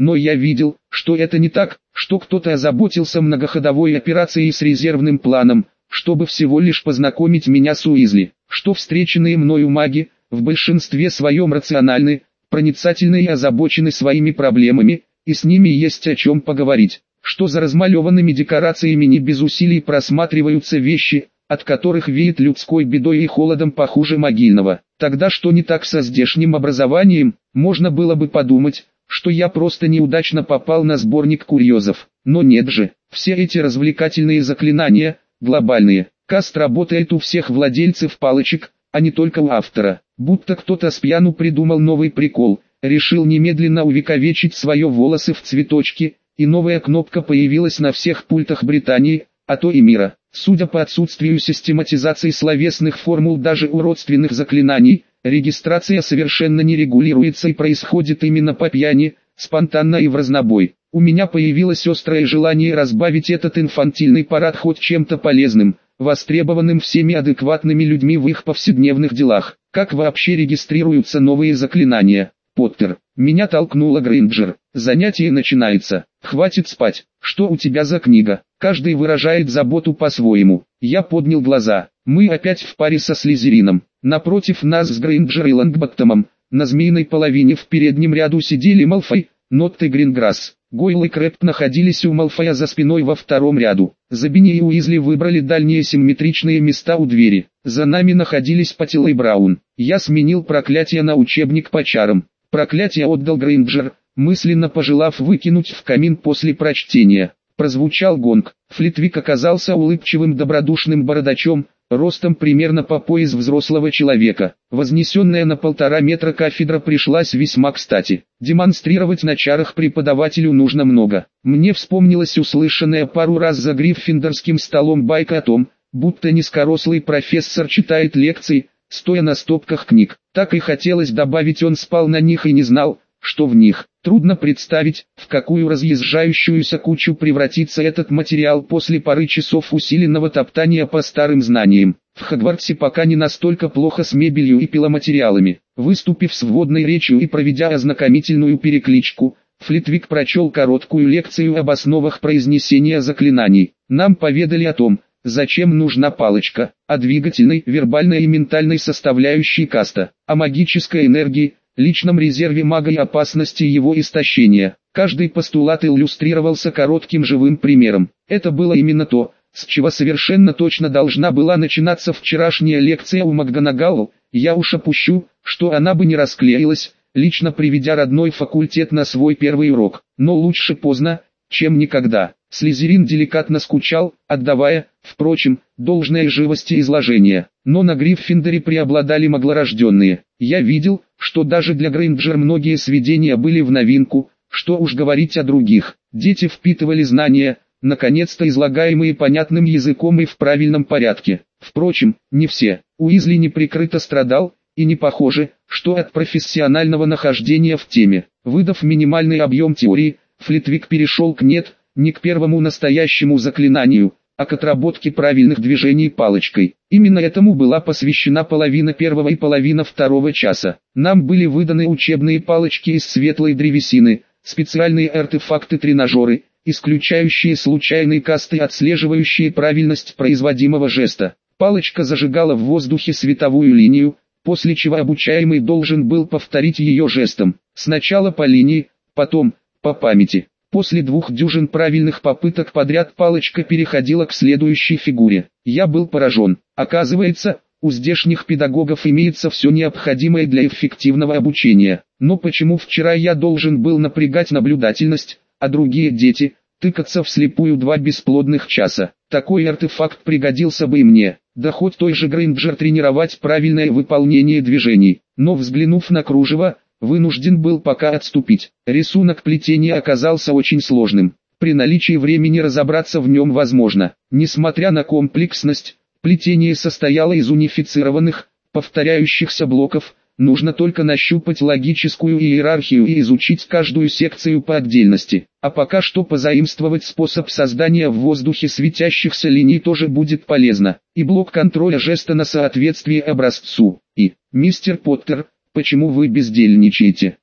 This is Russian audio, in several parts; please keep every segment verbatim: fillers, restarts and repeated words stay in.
но я видел, что это не так, что кто-то озаботился многоходовой операцией с резервным планом, чтобы всего лишь познакомить меня с Уизли, что встреченные мною маги, в большинстве своем рациональны, проницательны и озабочены своими проблемами, и с ними есть о чем поговорить, что за размалеванными декорациями не без усилий просматриваются вещи, от которых веет людской бедой и холодом похуже могильного. Тогда что не так со здешним образованием, можно было бы подумать, что я просто неудачно попал на сборник курьезов. Но нет же, все эти развлекательные заклинания, глобальные, каст работает у всех владельцев палочек, а не только у автора. Будто кто-то с пьяну придумал новый прикол, решил немедленно увековечить свое волосы в цветочки, и новая кнопка появилась на всех пультах Британии, а то и мира. Судя по отсутствию систематизации словесных формул даже у родственных заклинаний, регистрация совершенно не регулируется и происходит именно по пьяни, спонтанно и в разнобой. У меня появилось острое желание разбавить этот инфантильный парад хоть чем-то полезным, востребованным всеми адекватными людьми в их повседневных делах. Как вообще регистрируются новые заклинания? Поттер. Меня толкнула Грейнджер. Занятие начинается. Хватит спать. Что у тебя за книга? Каждый выражает заботу по-своему. Я поднял глаза. Мы опять в паре со Слизерином. Напротив нас с Грейнджер и Лонгботтомом, на змеиной половине в переднем ряду сидели Малфой, Нотт и Гринграсс. Гойл и Крэпт находились у Малфоя за спиной во втором ряду. Забини и Уизли выбрали дальние симметричные места у двери. За нами находились Паттил и Браун. Я сменил проклятие на учебник по чарам. Проклятие отдал Грейнджер, мысленно пожелав выкинуть в камин после прочтения. Прозвучал гонг. Флитвик оказался улыбчивым добродушным бородачом, ростом примерно по пояс взрослого человека. Вознесенная на полтора метра кафедра пришлась весьма кстати. Демонстрировать на чарах преподавателю нужно много. Мне вспомнилась услышанная пару раз за гриффиндорским столом байка о том, будто низкорослый профессор читает лекции, стоя на стопках книг. Так и хотелось добавить, он спал на них и не знал, что в них. Трудно представить, в какую разъезжающуюся кучу превратится этот материал после пары часов усиленного топтания по старым знаниям. В Хогвартсе пока не настолько плохо с мебелью и пиломатериалами. Выступив с вводной речью и проведя ознакомительную перекличку, Флитвик прочел короткую лекцию об основах произнесения заклинаний. Нам поведали о том, зачем нужна палочка, о двигательной, вербальной и ментальной составляющей каста, о магической энергии, личном резерве мага и опасности его истощения. Каждый постулат иллюстрировался коротким живым примером. Это было именно то, с чего совершенно точно должна была начинаться вчерашняя лекция у МакГонагал. Я уж опущу, что она бы не расклеилась, лично приведя родной факультет на свой первый урок. Но лучше поздно, чем никогда. Слизерин деликатно скучал, отдавая, впрочем, должное живости изложения. Но на Гриффиндоре преобладали маглорожденные. Я видел, что даже для Грейнджер многие сведения были в новинку, что уж говорить о других. Дети впитывали знания, наконец-то излагаемые понятным языком и в правильном порядке. Впрочем, не все. Уизли неприкрыто страдал, и не похоже, что от профессионального нахождения в теме. Выдав минимальный объем теории, Флитвик перешел к нет, не к первому настоящему заклинанию, а к отработке правильных движений палочкой. Именно этому была посвящена половина первого и половина второго часа. Нам были выданы учебные палочки из светлой древесины, специальные артефакты-тренажеры, исключающие случайные касты и отслеживающие правильность производимого жеста. Палочка зажигала в воздухе световую линию, после чего обучаемый должен был повторить ее жестом. Сначала по линии, потом по памяти. После двух дюжин правильных попыток подряд палочка переходила к следующей фигуре. Я был поражен. Оказывается, у здешних педагогов имеется все необходимое для эффективного обучения. Но почему вчера я должен был напрягать наблюдательность, а другие дети тыкаться вслепую два бесплодных часа? Такой артефакт пригодился бы и мне. Да хоть той же Грейнджер тренировать правильное выполнение движений. Но взглянув на кружево, вынужден был пока отступить. Рисунок плетения оказался очень сложным. При наличии времени разобраться в нем возможно. Несмотря на комплексность, плетение состояло из унифицированных, повторяющихся блоков. Нужно только нащупать логическую иерархию и изучить каждую секцию по отдельности. А пока что позаимствовать способ создания в воздухе светящихся линий тоже будет полезно. И блок контроля жеста на соответствие образцу. И, мистер Поттер, почему вы бездельничаете?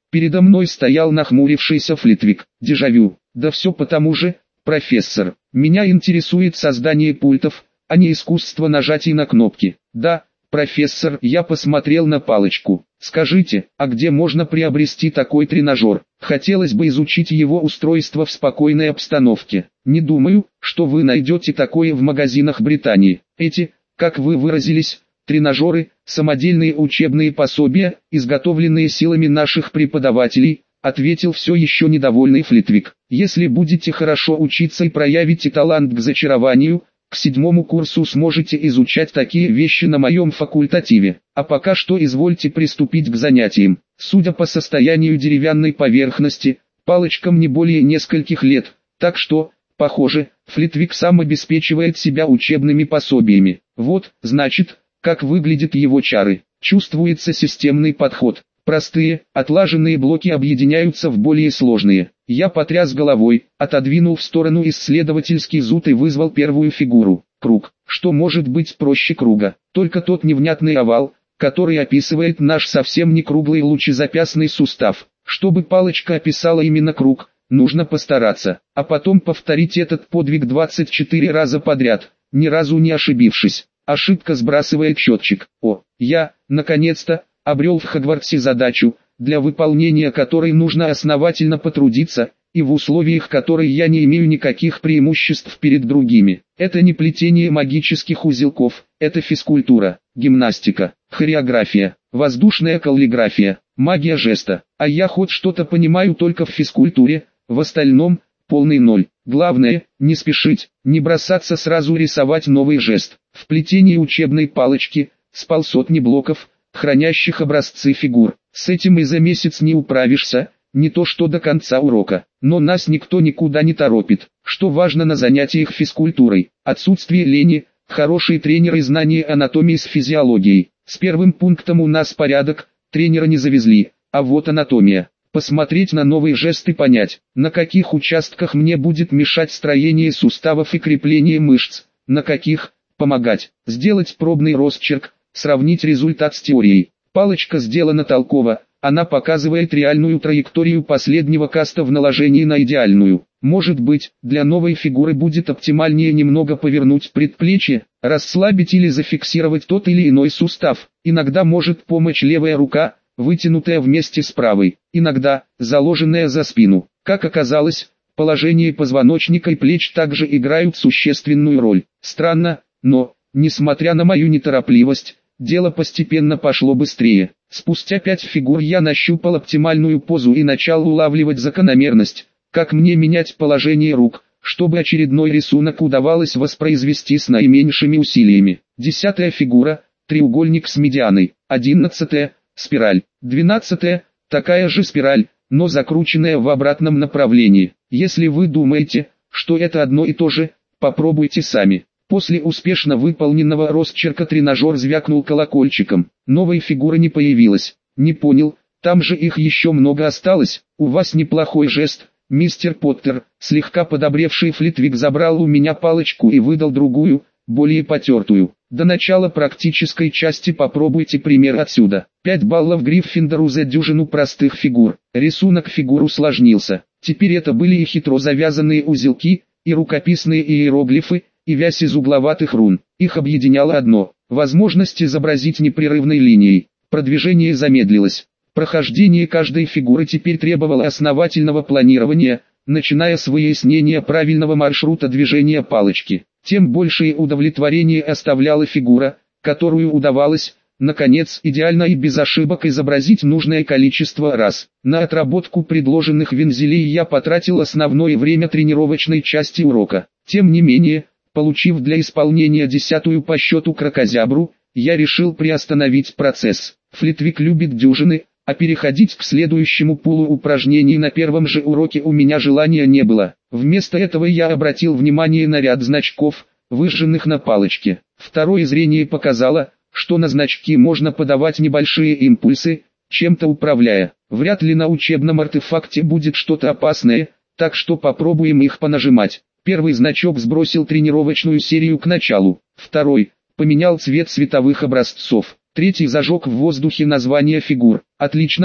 Передо мной стоял нахмурившийся Флитвик. Дежавю. Да все потому же, профессор. Меня интересует создание пультов, а не искусство нажатий на кнопки. Да, профессор, я посмотрел на палочку. Скажите, а где можно приобрести такой тренажер? Хотелось бы изучить его устройство в спокойной обстановке. Не думаю, что вы найдете такое в магазинах Британии. Эти, как вы выразились, тренажеры, самодельные учебные пособия, изготовленные силами наших преподавателей, ответил все еще недовольный Флитвик. Если будете хорошо учиться и проявите талант к зачарованию, к седьмому курсу сможете изучать такие вещи на моем факультативе. А пока что извольте приступить к занятиям. Судя по состоянию деревянной поверхности, палочкам не более нескольких лет, так что, похоже, Флитвик сам обеспечивает себя учебными пособиями. Вот, значит, как выглядят его чары. Чувствуется системный подход. Простые, отлаженные блоки объединяются в более сложные. Я потряс головой, отодвинул в сторону исследовательский зуд и вызвал первую фигуру. Круг. Что может быть проще круга? Только тот невнятный овал, который описывает наш совсем не круглый лучезапястный сустав. Чтобы палочка описала именно круг, нужно постараться, а потом повторить этот подвиг двадцать четыре раза подряд, ни разу не ошибившись. Ошибка сбрасывает счетчик. О, я, наконец-то, обрел в Хогвартсе задачу, для выполнения которой нужно основательно потрудиться, и в условиях которой я не имею никаких преимуществ перед другими. Это не плетение магических узелков, это физкультура, гимнастика, хореография, воздушная каллиграфия, магия жеста. А я хоть что-то понимаю только в физкультуре, в остальном – полный ноль. Главное, не спешить, не бросаться сразу рисовать новый жест. В плетении учебной палочки с полсотни блоков, хранящих образцы фигур. С этим и за месяц не управишься, не то что до конца урока. Но нас никто никуда не торопит. Что важно на занятиях физкультурой? Отсутствие лени, хорошие тренеры и знания анатомии с физиологией. С первым пунктом у нас порядок, тренера не завезли, а вот анатомия. Посмотреть на новые жесты, понять, на каких участках мне будет мешать строение суставов и крепление мышц, на каких – помогать, сделать пробный росчерк, сравнить результат с теорией. Палочка сделана толково, она показывает реальную траекторию последнего каста в наложении на идеальную. Может быть, для новой фигуры будет оптимальнее немного повернуть предплечье, расслабить или зафиксировать тот или иной сустав. Иногда может помочь левая рука, вытянутая вместе с правой, иногда заложенная за спину. Как оказалось, положение позвоночника и плеч также играют существенную роль. Странно, но, несмотря на мою неторопливость, дело постепенно пошло быстрее. Спустя пять фигур я нащупал оптимальную позу и начал улавливать закономерность, как мне менять положение рук, чтобы очередной рисунок удавалось воспроизвести с наименьшими усилиями. Десятая фигура – треугольник с медианой. Одиннадцатая – спираль. Двенадцатая – такая же спираль, но закрученная в обратном направлении. Если вы думаете, что это одно и то же, попробуйте сами. После успешно выполненного росчерка тренажер звякнул колокольчиком. Новой фигуры не появилось. Не понял, там же их еще много осталось. У вас неплохой жест, мистер Поттер. Слегка подобревший Флитвик забрал у меня палочку и выдал другую, более потертую. До начала практической части попробуйте пример отсюда. пять баллов Гриффиндору за дюжину простых фигур. Рисунок фигур усложнился. Теперь это были и хитро завязанные узелки, и рукописные иероглифы, и вязь из угловатых рун. Их объединяло одно – возможность изобразить непрерывной линией. Продвижение замедлилось. Прохождение каждой фигуры теперь требовало основательного планирования, начиная с выяснения правильного маршрута движения палочки. Тем большее удовлетворение оставляла фигура, которую удавалось, наконец, идеально и без ошибок изобразить нужное количество раз. На отработку предложенных вензелей я потратил основное время тренировочной части урока. Тем не менее, получив для исполнения десятую по счету кракозябру, я решил приостановить процесс. Флитвик любит дюжины, а переходить к следующему пулу упражнений на первом же уроке у меня желания не было. Вместо этого я обратил внимание на ряд значков, выжженных на палочке. Второе зрение показало, что на значки можно подавать небольшие импульсы, чем-то управляя. Вряд ли на учебном артефакте будет что-то опасное, так что попробуем их понажимать. Первый значок сбросил тренировочную серию к началу. Второй – поменял цвет световых образцов. Третий зажег в воздухе название фигур. Отлично,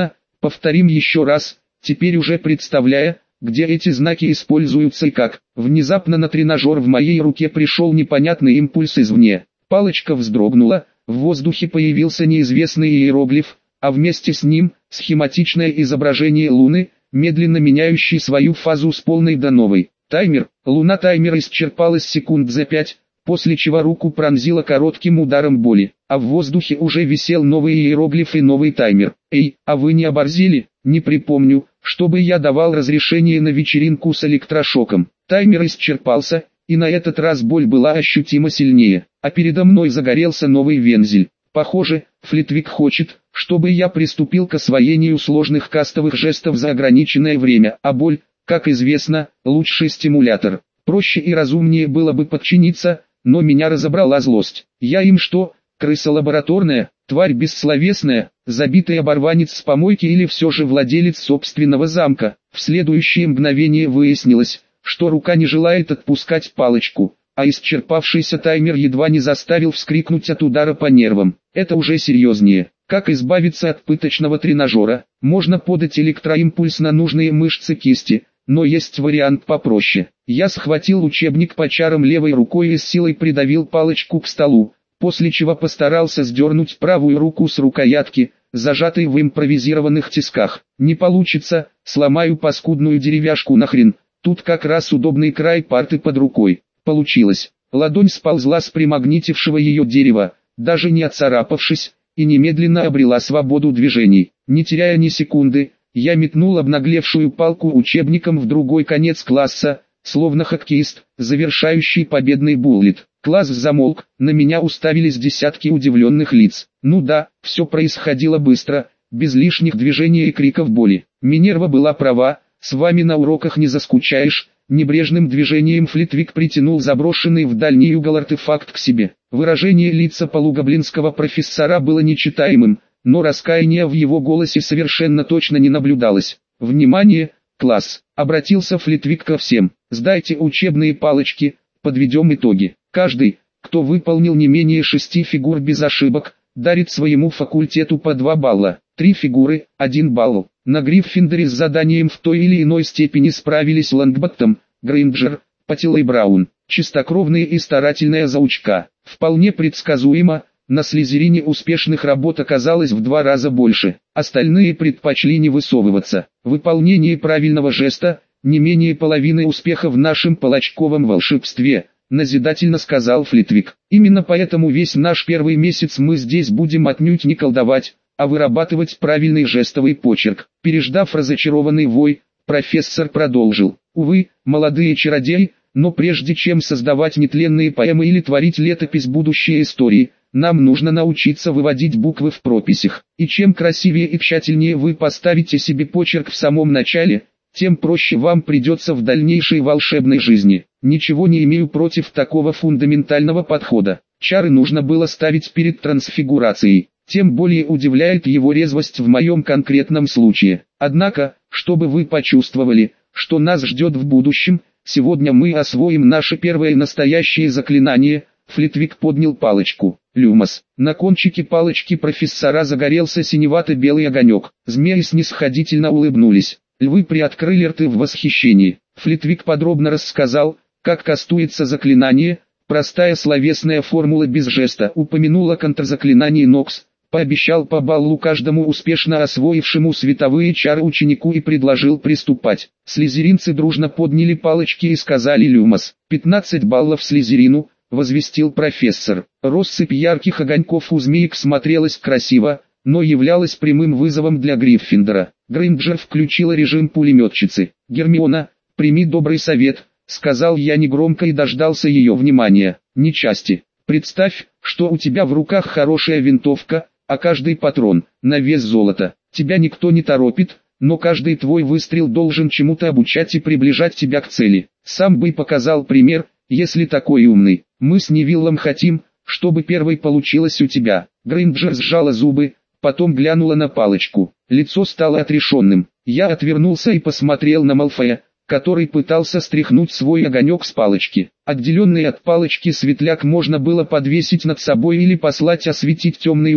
Повторим еще раз, теперь уже представляя, где эти знаки используются и как. Внезапно на тренажер в моей руке пришел непонятный импульс извне. Палочка вздрогнула, в воздухе появился неизвестный иероглиф, а вместе с ним схематичное изображение Луны, медленно меняющей свою фазу с полной до новой. Таймер, Луна таймер исчерпалась секунд за пять, после чего руку пронзила коротким ударом боли, а в воздухе уже висел новый иероглиф и новый таймер. Эй, а вы не оборзели? Не припомню, чтобы я давал разрешение на вечеринку с электрошоком. Таймер исчерпался, и на этот раз боль была ощутимо сильнее, а передо мной загорелся новый вензель. Похоже, Флитвик хочет, чтобы я приступил к освоению сложных кастовых жестов за ограниченное время, а боль, как известно, лучший стимулятор. Проще и разумнее было бы подчиниться, но меня разобрала злость. Я им что, крыса лабораторная, тварь бессловесная, забитый оборванец с помойки или все же владелец собственного замка? В следующее мгновение выяснилось, что рука не желает отпускать палочку, а исчерпавшийся таймер едва не заставил вскрикнуть от удара по нервам. Это уже серьезнее. Как избавиться от пыточного тренажера? Можно подать электроимпульс на нужные мышцы кисти, но есть вариант попроще. Я схватил учебник по чарам левой рукой и с силой придавил палочку к столу, после чего постарался сдернуть правую руку с рукоятки, зажатой в импровизированных тисках. Не получится, сломаю паскудную деревяшку нахрен, тут как раз удобный край парты под рукой. Получилось. Ладонь сползла с примагнитившего ее дерева, даже не отцарапавшись, и немедленно обрела свободу движений. Не теряя ни секунды, я метнул обнаглевшую палку учебником в другой конец класса, словно хоккеист, завершающий победный буллет. Класс замолк, на меня уставились десятки удивленных лиц. Ну да, все происходило быстро, без лишних движений и криков боли. Минерва была права, с вами на уроках не заскучаешь. Небрежным движением Флитвик притянул заброшенный в дальний угол артефакт к себе. Выражение лица полугоблинского профессора было нечитаемым, но раскаяния в его голосе совершенно точно не наблюдалось. «Внимание, класс!» — обратился Флитвик ко всем. «Сдайте учебные палочки, подведем итоги. Каждый, кто выполнил не менее шести фигур без ошибок, дарит своему факультету по два балла. Три фигуры, один балл. На Гриффиндоре с заданием в той или иной степени справились Лонгботтом, Грейнджер, Паттил и Браун. Чистокровные и старательная заучка. Вполне предсказуемо, на Слизерине успешных работ оказалось в два раза больше. Остальные предпочли не высовываться. Выполнение правильного жеста, не менее половины успеха в нашем палочковом волшебстве, назидательно сказал Флитвик. Именно поэтому весь наш первый месяц мы здесь будем отнюдь не колдовать, а вырабатывать правильный жестовый почерк. Переждав разочарованный вой, профессор продолжил. Увы, молодые чародеи, но прежде чем создавать нетленные поэмы или творить летопись будущей истории, нам нужно научиться выводить буквы в прописях. И чем красивее и тщательнее вы поставите себе почерк в самом начале, тем проще вам придется в дальнейшей волшебной жизни. Ничего не имею против такого фундаментального подхода. Чары нужно было ставить перед трансфигурацией. Тем более удивляет его резвость в моем конкретном случае. Однако, чтобы вы почувствовали, что нас ждет в будущем, сегодня мы освоим наше первое настоящее заклинание. Флитвик поднял палочку. Люмос. На кончике палочки профессора загорелся синевато-белый огонек. Змеи снисходительно улыбнулись. Львы приоткрыли рты в восхищении. Флитвик подробно рассказал, как кастуется заклинание. Простая словесная формула без жеста. Упомянул о контрзаклинании Нокс. Пообещал по баллу каждому успешно освоившему световые чары ученику и предложил приступать. Слизеринцы дружно подняли палочки и сказали «Люмос». пятнадцать баллов Слизерину, возвестил профессор. Россыпь ярких огоньков у змеек смотрелась красиво, но являлась прямым вызовом для Гриффиндора. Грейнджер включила режим пулеметчицы. «Гермиона, прими добрый совет», — сказал я негромко и дождался ее внимания. «Не части. Представь, что у тебя в руках хорошая винтовка, а каждый патрон на вес золота. Тебя никто не торопит, но каждый твой выстрел должен чему-то обучать и приближать тебя к цели. Сам бы показал пример, если такой умный. Мы с Невиллом хотим, чтобы первой получилось у тебя». Грейнджер сжала зубы, потом глянула на палочку. Лицо стало отрешенным. Я отвернулся и посмотрел на Малфоя, который пытался стряхнуть свой огонек с палочки. Отделенный от палочки светляк можно было подвесить над собой или послать осветить темный угол,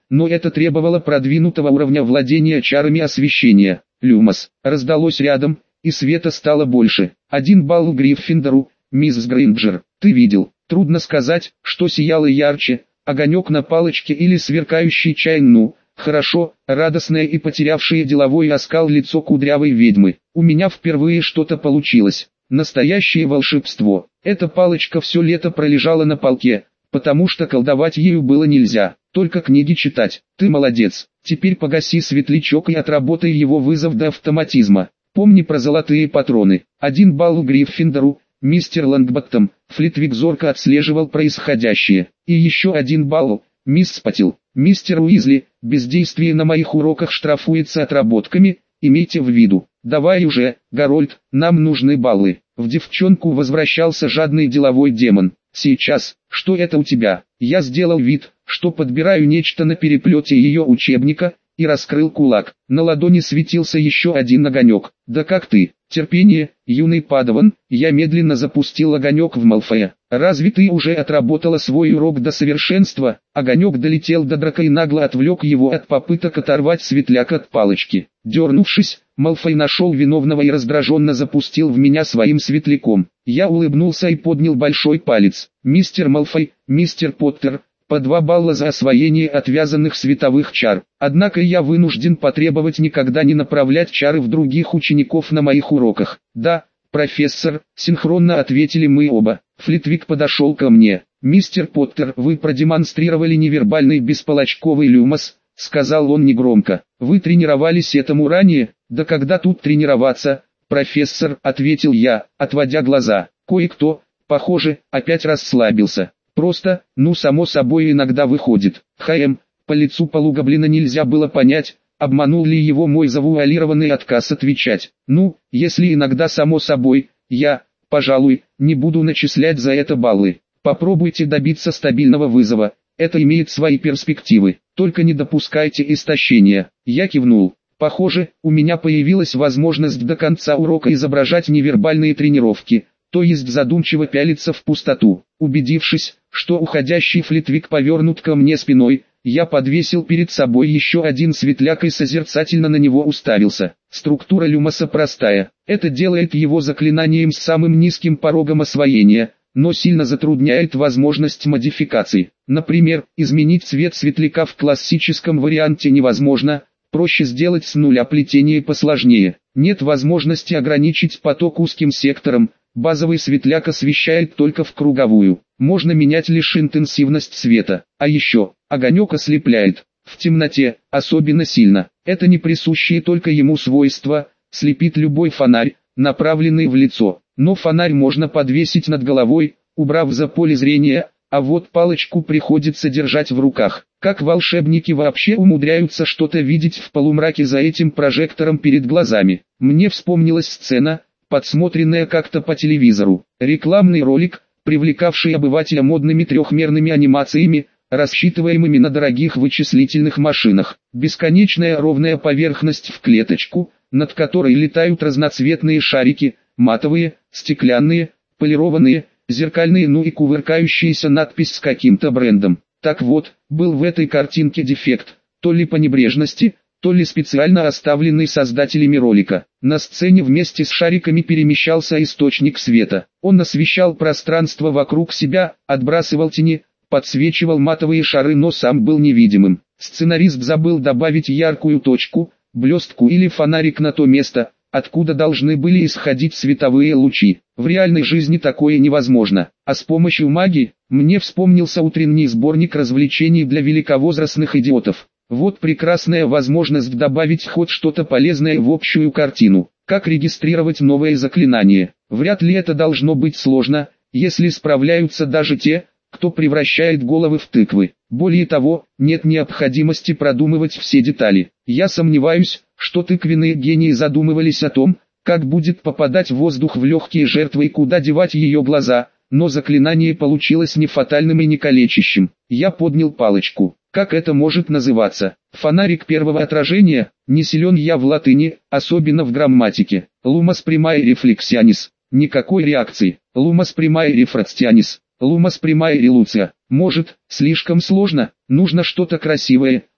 но это требовало продвинутого уровня владения чарами освещения. Люмос. Раздалось рядом, и света стало больше. Один балл Гриффиндору, мисс Грейнджер. Ты видел? Трудно сказать, что сияло ярче, огонек на палочке или сверкающий чай. Ну, хорошо, радостное и потерявшее деловой оскал лицо кудрявой ведьмы. У меня впервые что-то получилось. Настоящее волшебство. Эта палочка все лето пролежала на полке, потому что колдовать ею было нельзя, только книги читать. Ты молодец. Теперь погаси светлячок и отработай его вызов до автоматизма. Помни про золотые патроны. Один балл Гриффиндору, мистер Лонгботтом. Флитвик зорко отслеживал происходящее. И еще один балл, мисс Спатил. Мистер Уизли, бездействие на моих уроках штрафуется отработками, имейте в виду. Давай уже, Гарольд, нам нужны баллы. В девчонку возвращался жадный деловой демон. Сейчас, что это у тебя? Я сделал вид, что подбираю нечто на переплете ее учебника, и раскрыл кулак. На ладони светился еще один огонек. Да как ты? Терпение, юный падаван. Я медленно запустил огонек в Малфоя. Разве ты уже отработала свой урок до совершенства? Огонек долетел до Драка и нагло отвлек его от попыток оторвать светляк от палочки. Дернувшись, Малфой нашел виновного и раздраженно запустил в меня своим светляком. Я улыбнулся и поднял большой палец. Мистер Малфой, мистер Поттер, по два балла за освоение отвязанных световых чар. Однако я вынужден потребовать никогда не направлять чары в других учеников на моих уроках. Да, профессор, синхронно ответили мы оба. Флитвик подошел ко мне. Мистер Поттер, вы продемонстрировали невербальный бесполочковый люмос, сказал он негромко. Вы тренировались этому ранее? Да когда тут тренироваться, профессор, ответил я, отводя глаза. Кое-кто, похоже, опять расслабился. Просто, ну само собой иногда выходит. Хм, по лицу полугоблина нельзя было понять, обманул ли его мой завуалированный отказ отвечать. Ну, если иногда само собой, я, пожалуй, не буду начислять за это баллы. Попробуйте добиться стабильного вызова, это имеет свои перспективы. Только не допускайте истощения. Я кивнул. Похоже, у меня появилась возможность до конца урока изображать невербальные тренировки, то есть задумчиво пялиться в пустоту. Убедившись, что уходящий Флитвик повернут ко мне спиной, я подвесил перед собой еще один светляк и созерцательно на него уставился. Структура люмоса простая. Это делает его заклинанием с самым низким порогом освоения, но сильно затрудняет возможность модификаций. Например, изменить цвет светляка в классическом варианте невозможно, проще сделать с нуля плетение посложнее. Нет возможности ограничить поток узким сектором, базовый светляк освещает только в круговую. Можно менять лишь интенсивность света. А еще, огонек ослепляет. В темноте, особенно сильно. Это не присущее только ему свойство, слепит любой фонарь, направленный в лицо. Но фонарь можно подвесить над головой, убрав за поле зрения, а вот палочку приходится держать в руках. Как волшебники вообще умудряются что-то видеть в полумраке за этим прожектором перед глазами? Мне вспомнилась сцена, подсмотренная как-то по телевизору. Рекламный ролик, привлекавший обывателя модными трехмерными анимациями, рассчитываемыми на дорогих вычислительных машинах. Бесконечная ровная поверхность в клеточку, над которой летают разноцветные шарики, матовые, стеклянные, полированные, зеркальные, ну и кувыркающаяся надпись с каким-то брендом. Так вот, был в этой картинке дефект, то ли по небрежности, то ли специально оставленный создателями ролика. На сцене вместе с шариками перемещался источник света. Он освещал пространство вокруг себя, отбрасывал тени, подсвечивал матовые шары, но сам был невидимым. Сценарист забыл добавить яркую точку, блестку или фонарик на то место, откуда должны были исходить световые лучи. В реальной жизни такое невозможно. А с помощью магии, мне вспомнился утренний сборник развлечений для великовозрастных идиотов. Вот прекрасная возможность добавить хоть что-то полезное в общую картину. Как регистрировать новое заклинание? Вряд ли это должно быть сложно, если справляются даже те, кто превращает головы в тыквы. Более того, нет необходимости продумывать все детали. Я сомневаюсь, что тыквенные гении задумывались о том, как будет попадать воздух в легкие жертвы и куда девать ее глаза, но заклинание получилось не фатальным и не калечащим. Я поднял палочку. Как это может называться? Фонарик первого отражения? Не силен я в латыни, особенно в грамматике. Лумос примаe рефлексионис. Никакой реакции. Лумос примаe рефракционис. Лумос примаe релуция. Может, слишком сложно, нужно что-то красивое,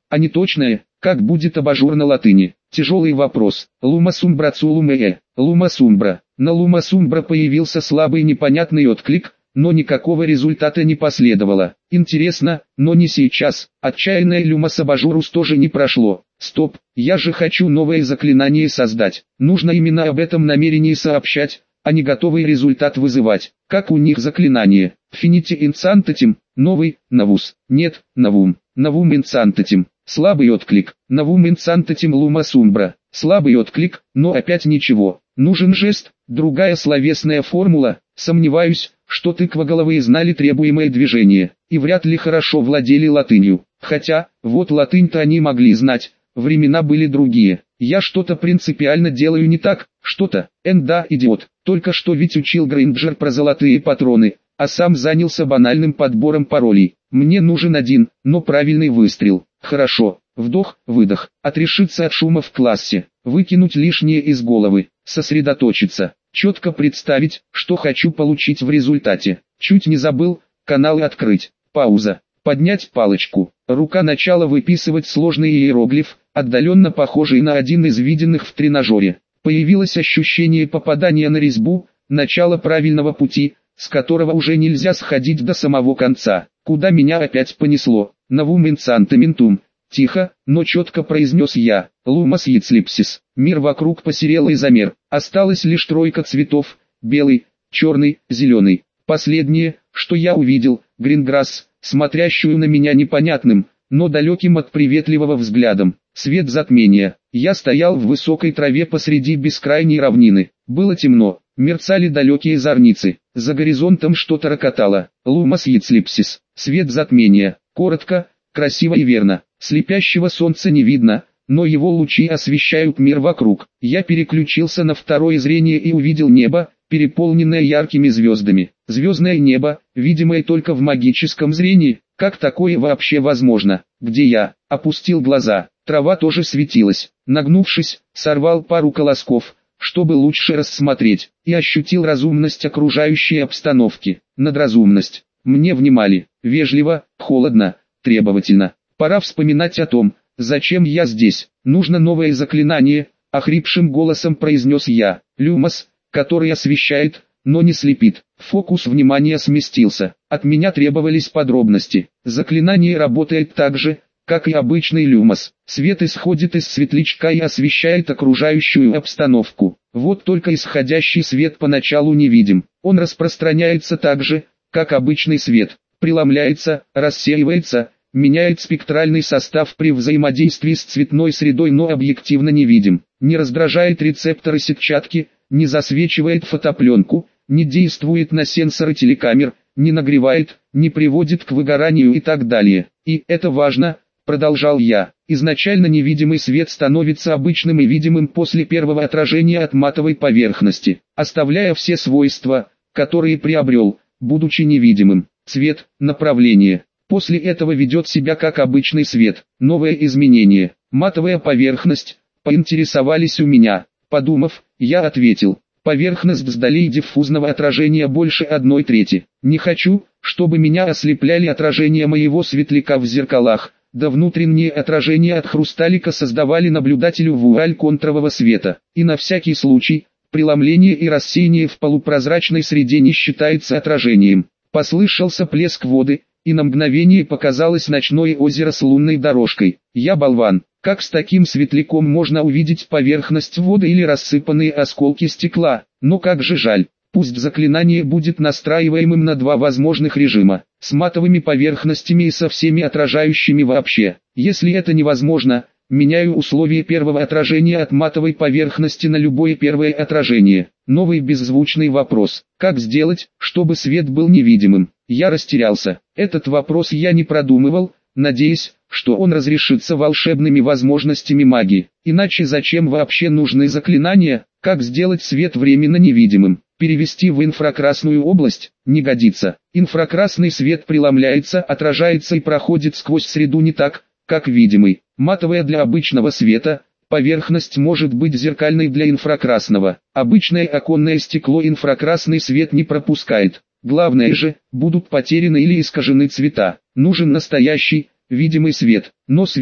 а не точное, как будет абажур на латыни. Тяжелый вопрос. Лума сумбра цулумее. Лума сумбра. На лума сумбра появился слабый непонятный отклик, но никакого результата не последовало. Интересно, но не сейчас. Отчаянное люмас абажурус тоже не прошло. Стоп, я же хочу новое заклинание создать. Нужно именно об этом намерении сообщать, а не готовый результат вызывать. Как у них заклинание? Finite Insantatim, новый, Навус. Нет, Навум. Навум Insantatim. Слабый отклик. Навум Insantatim Luma Sumbra. Слабый отклик, но опять ничего. Нужен жест, другая словесная формула. Сомневаюсь, что тыквоголовые знали требуемое движение, и вряд ли хорошо владели латынью. Хотя, вот латынь-то они могли знать, времена были другие. Я что-то принципиально делаю не так, что-то, эн да, идиот. Только что ведь учил Грейнджер про золотые патроны, а сам занялся банальным подбором паролей. Мне нужен один, но правильный выстрел. Хорошо, вдох, выдох, отрешиться от шума в классе, выкинуть лишнее из головы, сосредоточиться, четко представить, что хочу получить в результате. Чуть не забыл, каналы открыть, пауза, поднять палочку, рука начала выписывать сложный иероглиф, отдаленно похожий на один из виденных в тренажере. Появилось ощущение попадания на резьбу, начало правильного пути, с которого уже нельзя сходить до самого конца. Куда меня опять понесло? Навум инсантаментум. Тихо, но четко произнес я. Лумас яцлипсис. Мир вокруг посерел и замер. Осталась лишь тройка цветов. Белый, черный, зеленый. Последнее, что я увидел, Гринграсс, смотрящую на меня непонятным, но далеким от приветливого взглядом. Свет затмения. Я стоял в высокой траве посреди бескрайней равнины. Было темно, мерцали далекие зорницы. За горизонтом что-то рокотало. Лумас яцлипсис. Свет затмения. Коротко, красиво и верно. Слепящего солнца не видно, но его лучи освещают мир вокруг. Я переключился на второе зрение и увидел небо, переполненное яркими звездами. Звездное небо, видимое только в магическом зрении. Как такое вообще возможно? Где я? Опустил глаза. Трава тоже светилась. Нагнувшись, сорвал пару колосков, чтобы лучше рассмотреть, и ощутил разумность окружающей обстановки. Надразумность. Мне внимали. Вежливо, холодно, требовательно. Пора вспоминать о том, зачем я здесь. Нужно новое заклинание, охрипшим голосом произнес я. Люмос, который освещает, но не слепит. Фокус внимания сместился. От меня требовались подробности. Заклинание работает так же, как и обычный люмос. Свет исходит из светлячка и освещает окружающую обстановку. Вот только исходящий свет поначалу не видим. Он распространяется так же, как обычный свет. Преломляется, рассеивается, меняет спектральный состав при взаимодействии с цветной средой, но объективно не видим. Не раздражает рецепторы сетчатки, не засвечивает фотопленку, не действует на сенсоры телекамер, не нагревает, не приводит к выгоранию и так далее. И это важно, продолжал я. Изначально невидимый свет становится обычным и видимым после первого отражения от матовой поверхности, оставляя все свойства, которые приобрел, будучи невидимым. Цвет, направление. После этого ведет себя как обычный свет. Новое изменение. Матовая поверхность. Поинтересовались у меня. Подумав, я ответил. Поверхность с долей диффузного отражения больше одной трети. Не хочу, чтобы меня ослепляли отражения моего светляка в зеркалах. Да внутренние отражения от хрусталика создавали наблюдателю вуаль контрового света. И на всякий случай, преломление и рассеяние в полупрозрачной среде не считается отражением. Послышался плеск воды, и на мгновение показалось ночное озеро с лунной дорожкой. Я болван, как с таким светляком можно увидеть поверхность воды или рассыпанные осколки стекла? Но как же жаль, пусть заклинание будет настраиваемым на два возможных режима, с матовыми поверхностями и со всеми отражающими вообще. Если это невозможно, меняю условия первого отражения от матовой поверхности на любое первое отражение. Новый беззвучный вопрос. Как сделать, чтобы свет был невидимым? Я растерялся. Этот вопрос я не продумывал, надеясь, что он разрешится волшебными возможностями магии. Иначе зачем вообще нужны заклинания? Как сделать свет временно невидимым? Перевести в инфракрасную область? Не годится. Инфракрасный свет преломляется, отражается и проходит сквозь среду не так, как видимый. Матовая для обычного света, поверхность может быть зеркальной для инфракрасного. Обычное оконное стекло инфракрасный свет не пропускает. Главное же, будут потеряны или искажены цвета. Нужен настоящий, видимый свет. Но свет,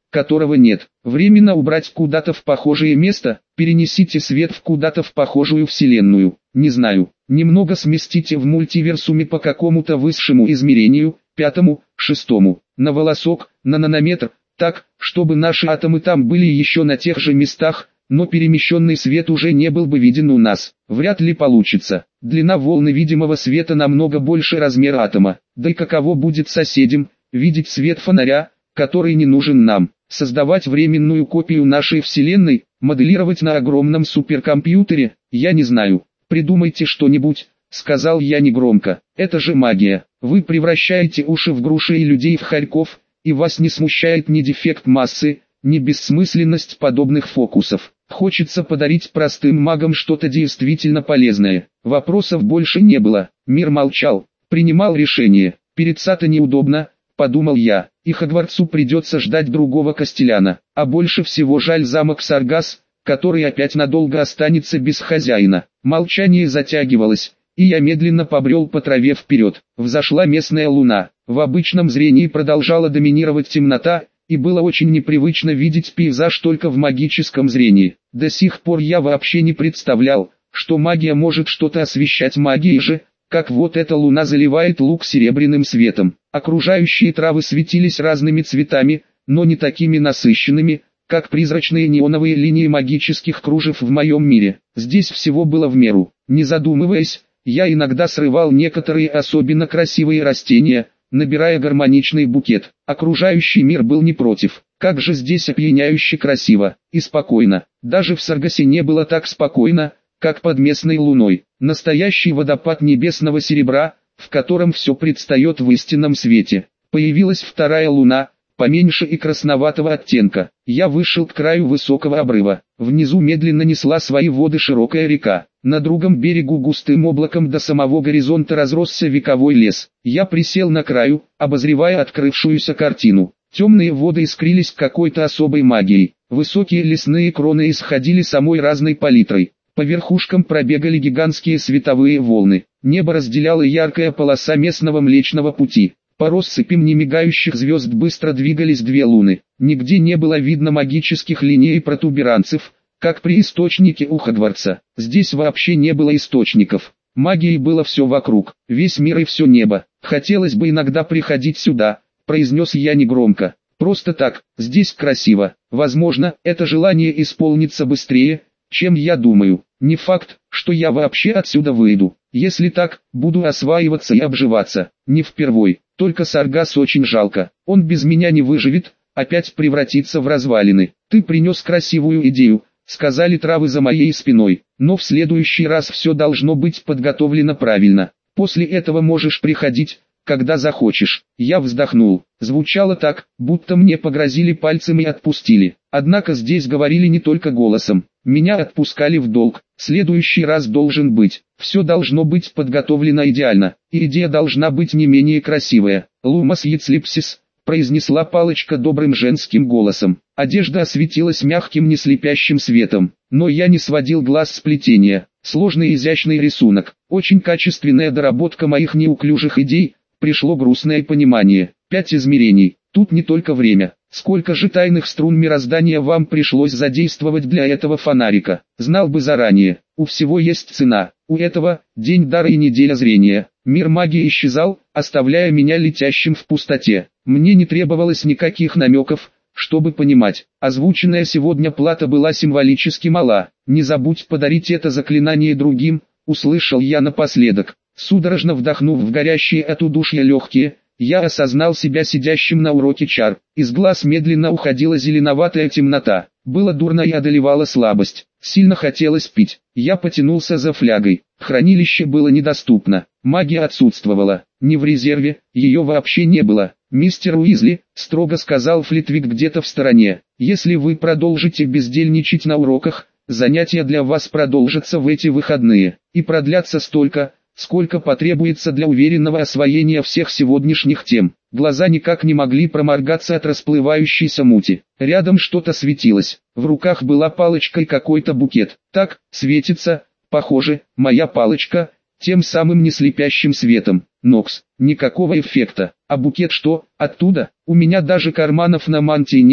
которого нет. Временно убрать куда-то в похожее место, перенесите свет в куда-то в похожую вселенную, не знаю. Немного сместите в мультиверсуме по какому-то высшему измерению, пятому, шестому, на волосок, на нанометр, так, чтобы наши атомы там были еще на тех же местах, но перемещенный свет уже не был бы виден у нас. Вряд ли получится. Длина волны видимого света намного больше размера атома. Да и каково будет соседям видеть свет фонаря, который не нужен нам. Создавать временную копию нашей Вселенной, моделировать на огромном суперкомпьютере, я не знаю. Придумайте что-нибудь, сказал я негромко. Это же магия. Вы превращаете уши в груши и людей в хорьков, и вас не смущает ни дефект массы, ни бессмысленность подобных фокусов. Хочется подарить простым магам что-то действительно полезное. Вопросов больше не было. Мир молчал, принимал решение. Перед Сато неудобно, подумал я, и Хогвартсу придется ждать другого Костеляна. А больше всего жаль замок Саргас, который опять надолго останется без хозяина. Молчание затягивалось, и я медленно побрел по траве вперед. Взошла местная луна. В обычном зрении продолжала доминировать темнота, и было очень непривычно видеть пейзаж только в магическом зрении. До сих пор я вообще не представлял, что магия может что-то освещать магией же, как вот эта луна заливает луг серебряным светом. Окружающие травы светились разными цветами, но не такими насыщенными, как призрачные неоновые линии магических кружев в моем мире. Здесь всего было в меру. Не задумываясь, я иногда срывал некоторые особенно красивые растения, набирая гармоничный букет. Окружающий мир был не против. Как же здесь опьяняюще красиво и спокойно. Даже в Саргасе не было так спокойно, как под местной луной. Настоящий водопад небесного серебра, в котором все предстает в истинном свете. Появилась вторая луна, поменьше и красноватого оттенка. Я вышел к краю высокого обрыва. Внизу медленно несла свои воды широкая река. На другом берегу густым облаком до самого горизонта разросся вековой лес. Я присел на краю, обозревая открывшуюся картину. Темные воды искрились какой-то особой магией. Высокие лесные кроны исходили самой разной палитрой. По верхушкам пробегали гигантские световые волны. Небо разделяла яркая полоса местного Млечного Пути. По россыпям немигающих звезд быстро двигались две луны. Нигде не было видно магических линий и протуберанцев, как при источнике у Хогвартса. Здесь вообще не было источников. Магией было все вокруг, весь мир и все небо. Хотелось бы иногда приходить сюда, произнес я негромко. Просто так, здесь красиво. Возможно, это желание исполнится быстрее, чем я думаю. Не факт, что я вообще отсюда выйду. Если так, буду осваиваться и обживаться. Не впервой. Только Саргас очень жалко. Он без меня не выживет, опять превратится в развалины. Ты принес красивую идею, сказали травы за моей спиной. Но в следующий раз все должно быть подготовлено правильно. После этого можешь приходить, когда захочешь. Я вздохнул. Звучало так, будто мне погрозили пальцем и отпустили. Однако здесь говорили не только голосом. Меня отпускали в долг. Следующий раз должен быть. Все должно быть подготовлено идеально. И идея должна быть не менее красивая. Лумас Яцлипсис, произнесла палочка добрым женским голосом. Одежда осветилась мягким неслепящим светом. Но я не сводил глаз с плетения. Сложный изящный рисунок. Очень качественная доработка моих неуклюжих идей. Пришло грустное понимание. Пять измерений. Тут не только время. Сколько же тайных струн мироздания вам пришлось задействовать для этого фонарика? Знал бы заранее. У всего есть цена. У этого день дара и неделя зрения. Мир магии исчезал, оставляя меня летящим в пустоте. Мне не требовалось никаких намеков, чтобы понимать. Озвученная сегодня плата была символически мала. Не забудь подарить это заклинание другим, услышал я напоследок. Судорожно вдохнув в горящие от удушья легкие, я осознал себя сидящим на уроке чар. Из глаз медленно уходила зеленоватая темнота. Было дурно и одолевала слабость. Сильно хотелось пить. Я потянулся за флягой. Хранилище было недоступно. Магия отсутствовала. Не в резерве, ее вообще не было. «Мистер Уизли», — строго сказал Флитвик где-то в стороне, — «если вы продолжите бездельничать на уроках, занятия для вас продолжатся в эти выходные, и продлятся столько, сколько потребуется для уверенного освоения всех сегодняшних тем». Глаза никак не могли проморгаться от расплывающейся мути. Рядом что-то светилось. В руках была палочка и какой-то букет. Так, светится, похоже, моя палочка, тем самым неслепящим светом. Нокс, никакого эффекта. А букет что, оттуда? У меня даже карманов на мантии нет,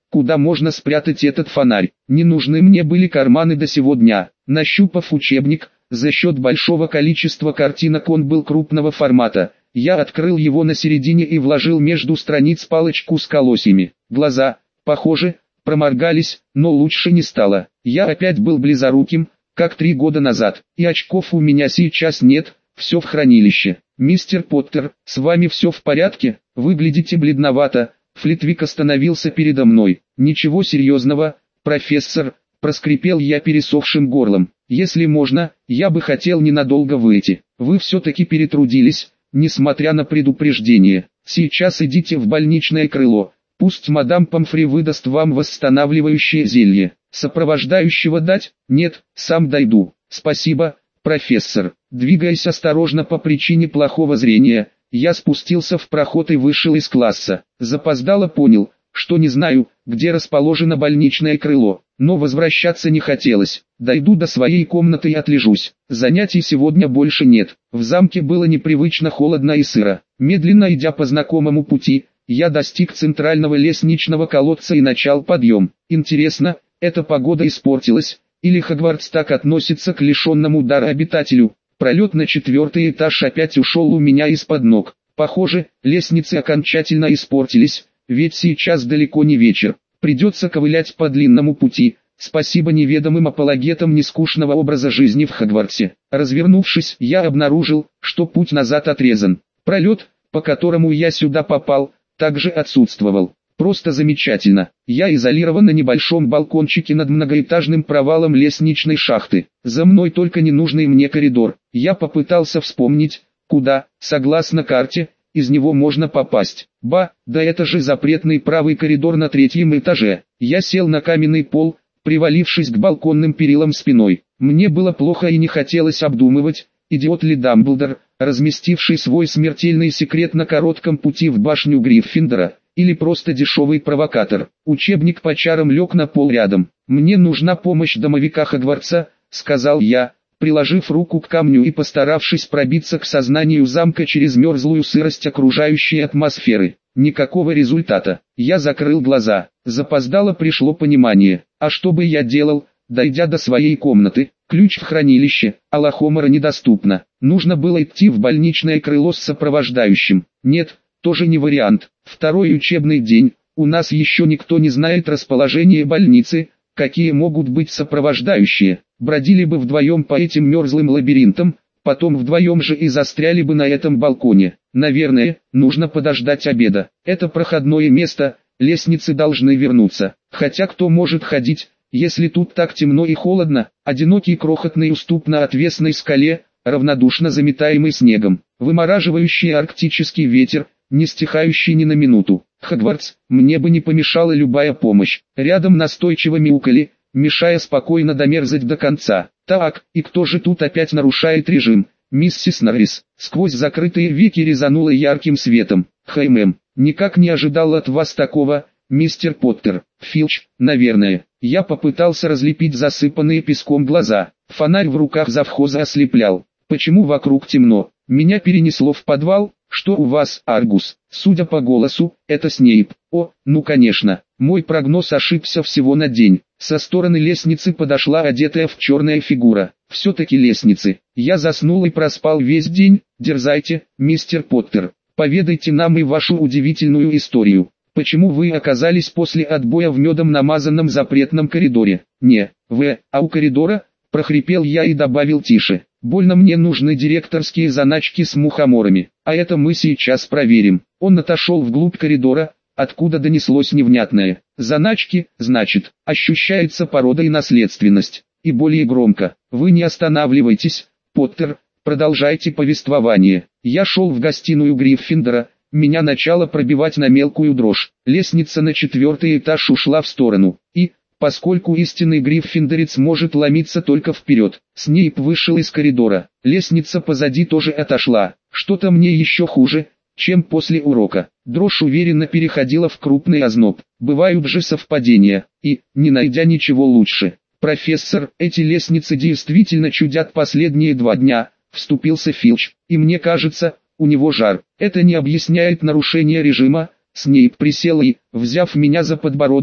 куда можно спрятать этот фонарь. Не нужны мне были карманы до сего дня. Нащупав учебник, за счет большого количества картинок он был крупного формата. Я открыл его на середине и вложил между страниц палочку с колосьями. Глаза, похоже, проморгались, но лучше не стало. Я опять был близоруким, как три года назад, и очков у меня сейчас нет, все в хранилище. «Мистер Поттер, с вами все в порядке? Выглядите бледновато». Флитвик остановился передо мной. «Ничего серьезного, профессор», — проскрипел я пересохшим горлом. «Если можно, я бы хотел ненадолго выйти. Вы все-таки перетрудились, несмотря на предупреждение. Сейчас идите в больничное крыло. Пусть мадам Помфри выдаст вам восстанавливающее зелье. Сопровождающего дать? Нет, сам дойду. Спасибо, профессор». Двигаясь осторожно по причине плохого зрения, я спустился в проход и вышел из класса. Запоздало понял, что не знаю, где расположено больничное крыло, но возвращаться не хотелось. Дойду до своей комнаты и отлежусь. Занятий сегодня больше нет. В замке было непривычно холодно и сыро. Медленно идя по знакомому пути, я достиг центрального лестничного колодца и начал подъем. Интересно, эта погода испортилась, или Хогвартс так относится к лишенному дара обитателю? Пролет на четвертый этаж опять ушел у меня из-под ног. Похоже, лестницы окончательно испортились, ведь сейчас далеко не вечер. Придется ковылять по длинному пути. Спасибо неведомым апологетам нескучного образа жизни в Хогвартсе. Развернувшись, я обнаружил, что путь назад отрезан. Пролет, по которому я сюда попал, также отсутствовал. Просто замечательно. Я изолирован на небольшом балкончике над многоэтажным провалом лестничной шахты. За мной только ненужный мне коридор. Я попытался вспомнить, куда, согласно карте, из него можно попасть. Ба, да это же запретный правый коридор на третьем этаже. Я сел на каменный пол, привалившись к балконным перилам спиной. Мне было плохо и не хотелось обдумывать, идиот ли Дамблдор, разместивший свой смертельный секрет на коротком пути в башню Гриффиндора, или просто дешевый провокатор. Учебник по чарам лег на пол рядом. «Мне нужна помощь домовика Хогвартса», — сказал я, приложив руку к камню и постаравшись пробиться к сознанию замка через мерзлую сырость окружающей атмосферы. Никакого результата. Я закрыл глаза. Запоздало пришло понимание. А что бы я делал, дойдя до своей комнаты? Ключ в хранилище, а Лохомора недоступно. Нужно было идти в больничное крыло с сопровождающим. Нет, тоже не вариант. Второй учебный день, у нас еще никто не знает расположение больницы, какие могут быть сопровождающие. Бродили бы вдвоем по этим мерзлым лабиринтам, потом вдвоем же и застряли бы на этом балконе. Наверное, нужно подождать обеда. Это проходное место, лестницы должны вернуться. Хотя кто может ходить, если тут так темно и холодно? Одинокий крохотный уступ на отвесной скале, равнодушно заметаемый снегом. Вымораживающий арктический ветер, не стихающий ни на минуту. Хогвартс, мне бы не помешала любая помощь. Рядом настойчиво мяукали, мешая спокойно домерзать до конца. Так, и кто же тут опять нарушает режим? Миссис Норрис. Сквозь закрытые веки резануло ярким светом. Хай, мэм, никак не ожидал от вас такого, мистер Поттер. Филч, наверное. Я попытался разлепить засыпанные песком глаза. Фонарь в руках завхоза ослеплял. Почему вокруг темно? Меня перенесло в подвал? Что у вас, Аргус? Судя по голосу, это Снейп. О, ну конечно, мой прогноз ошибся всего на день. Со стороны лестницы подошла одетая в черная фигура. Все-таки лестницы. Я заснул и проспал весь день. Дерзайте, мистер Поттер. Поведайте нам и вашу удивительную историю. Почему вы оказались после отбоя в медом намазанном запретном коридоре? Не, в, а у коридора? Прохрипел я и добавил тише. Больно мне нужны директорские заначки с мухоморами, а это мы сейчас проверим. Он отошел вглубь коридора, откуда донеслось невнятное. Заначки, значит, ощущается порода и наследственность. И более громко. Вы не останавливайтесь, Поттер, продолжайте повествование. Я шел в гостиную Гриффиндора, меня начало пробивать на мелкую дрожь. Лестница на четвертый этаж ушла в сторону, и, поскольку истинный гриффиндорец может ломиться только вперед, Снейп вышел из коридора. Лестница позади тоже отошла. Что-то мне еще хуже, чем после урока. Дрожь уверенно переходила в крупный озноб. Бывают же совпадения. И, не найдя ничего лучше. «Профессор, эти лестницы действительно чудят последние два дня», — вступился Филч. «И мне кажется, у него жар. Это не объясняет нарушение режима». Снейп присел и, взяв меня за подбородок,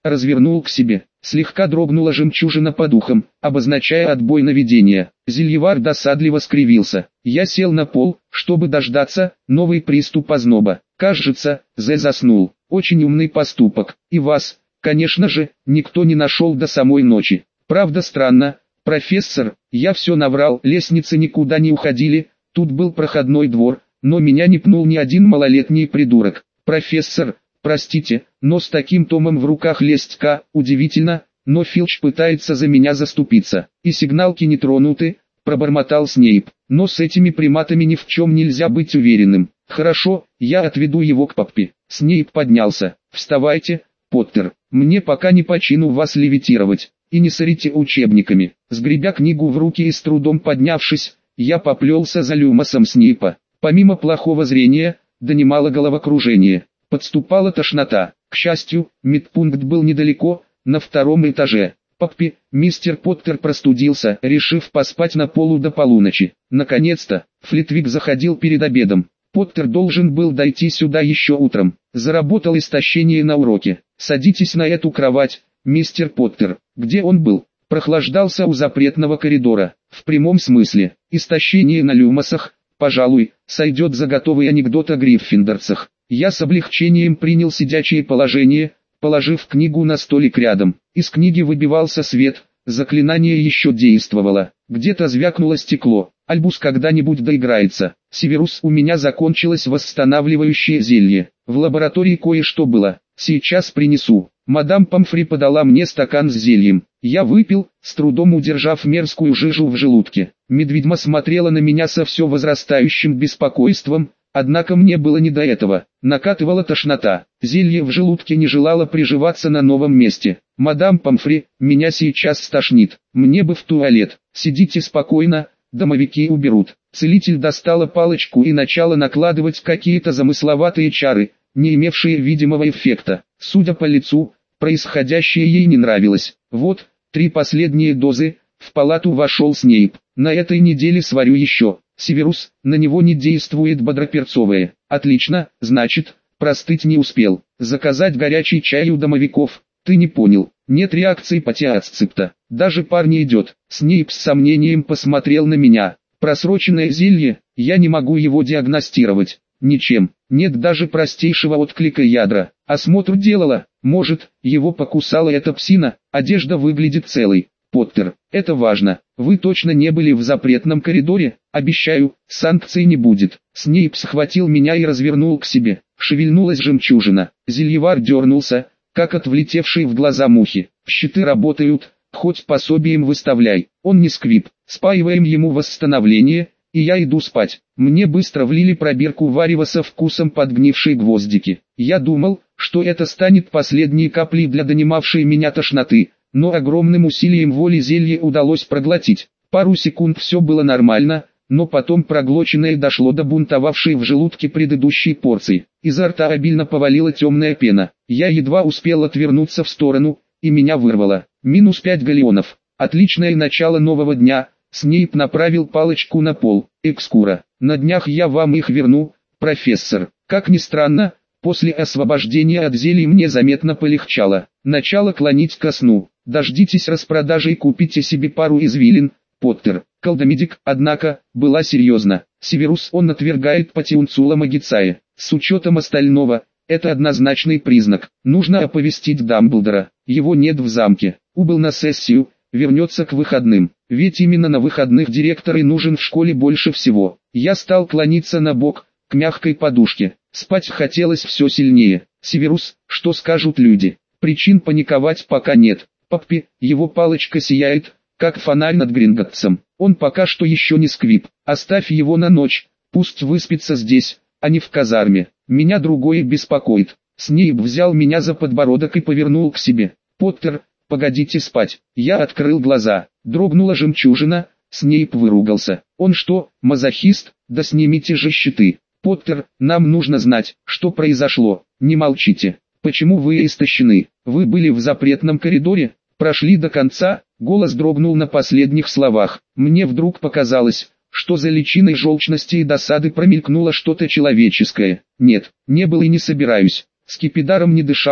развернул к себе. Слегка дрогнула жемчужина под ухом, обозначая отбой наведения. Зельевар досадливо скривился. Я сел на пол, чтобы дождаться новый приступ озноба. Кажется, Зе заснул. Очень умный поступок. И вас, конечно же, никто не нашел до самой ночи. Правда странно, профессор, я все наврал, лестницы никуда не уходили, тут был проходной двор, но меня не пнул ни один малолетний придурок. Профессор, простите, но с таким томом в руках лезть ка, удивительно, но Филч пытается за меня заступиться. И сигналки не тронуты, пробормотал Снейп. Но с этими приматами ни в чем нельзя быть уверенным. Хорошо, я отведу его к папе. Снейп поднялся. Вставайте, Поттер, мне пока не по чину вас левитировать. И не сорите учебниками. Сгребя книгу в руки и с трудом поднявшись, я поплелся за Люмосом Снейпа. Помимо плохого зрения, донимало головокружение. Подступала тошнота. К счастью, медпункт был недалеко, на втором этаже. Паппи, мистер Поттер простудился, решив поспать на полу до полуночи. Наконец-то, Флитвик заходил перед обедом. Поттер должен был дойти сюда еще утром. Заработал истощение на уроке. Садитесь на эту кровать, мистер Поттер. Где он был? Прохлаждался у запретного коридора. В прямом смысле. Истощение на Люмосах, пожалуй, сойдет за готовый анекдот о гриффиндорцах. Я с облегчением принял сидячее положение, положив книгу на столик рядом. Из книги выбивался свет, заклинание еще действовало. Где-то звякнуло стекло. Альбус когда-нибудь доиграется. Северус, у меня закончилось восстанавливающее зелье. В лаборатории кое-что было. Сейчас принесу. Мадам Помфри подала мне стакан с зельем. Я выпил, с трудом удержав мерзкую жижу в желудке. Медведьма смотрела на меня со все возрастающим беспокойством, однако мне было не до этого. Накатывала тошнота. Зелье в желудке не желало приживаться на новом месте. «Мадам Помфри, меня сейчас стошнит. Мне бы в туалет. Сидите спокойно, домовики уберут». Целитель достала палочку и начала накладывать какие-то замысловатые чары, не имевшие видимого эффекта. Судя по лицу, происходящее ей не нравилось. Вот, три последние дозы, в палату вошел Снейп. На этой неделе сварю еще. Северус, на него не действует бодроперцовое. Отлично, значит, простыть не успел. Заказать горячий чай у домовиков. Ты не понял. Нет реакции патиасципта. Даже пар не идет. Снейп с сомнением посмотрел на меня. Просроченное зелье, я не могу его диагностировать. Ничем. Нет даже простейшего отклика ядра. Осмотр делала. Может, его покусала эта псина. Одежда выглядит целой. Поттер, это важно. Вы точно не были в запретном коридоре? Обещаю, санкций не будет. Снейп схватил меня и развернул к себе. Шевельнулась жемчужина. Зельевар дернулся, как от влетевшей в глаза мухи. Щиты работают, хоть пособием выставляй. Он не сквип. Спаиваем ему восстановление, и я иду спать. Мне быстро влили пробирку варева со вкусом подгнившей гвоздики. Я думал, что это станет последней каплей для донимавшей меня тошноты, но огромным усилием воли зелье удалось проглотить. Пару секунд все было нормально, но потом проглоченное дошло до бунтовавшей в желудке предыдущей порции. Изо рта обильно повалила темная пена. Я едва успел отвернуться в сторону, и меня вырвало. Минус пять галеонов. Отличное начало нового дня. Снейп направил палочку на пол. Экскура. На днях я вам их верну, профессор. Как ни странно, после освобождения от зелий мне заметно полегчало. Начало клонить ко сну. Дождитесь распродажи и купите себе пару извилин, Поттер. Колдомедик, однако, была серьезна. Северус он отвергает патиунцула магицае. С учетом остального, это однозначный признак. Нужно оповестить Дамблдора. Его нет в замке. Убыл на сессию, вернется к выходным. Ведь именно на выходных директор и нужен в школе больше всего. Я стал клониться на бок, к мягкой подушке. Спать хотелось все сильнее. Северус, что скажут люди? Причин паниковать пока нет. Паппи, его палочка сияет, как фонарь над Гринготтсом. Он пока что еще не сквип. Оставь его на ночь, пусть выспится здесь, а не в казарме. Меня другое беспокоит. Снейп взял меня за подбородок и повернул к себе. Поттер, погодите спать. Я открыл глаза. Дрогнула жемчужина. Снейп выругался. Он что, мазохист? Да снимите же щиты. Поттер, нам нужно знать, что произошло. Не молчите. Почему вы истощены? Вы были в запретном коридоре? Прошли до конца? Голос дрогнул на последних словах. Мне вдруг показалось, что за личиной желчности и досады промелькнуло что-то человеческое. Нет, не был и не собираюсь. Скипидаром не дышал,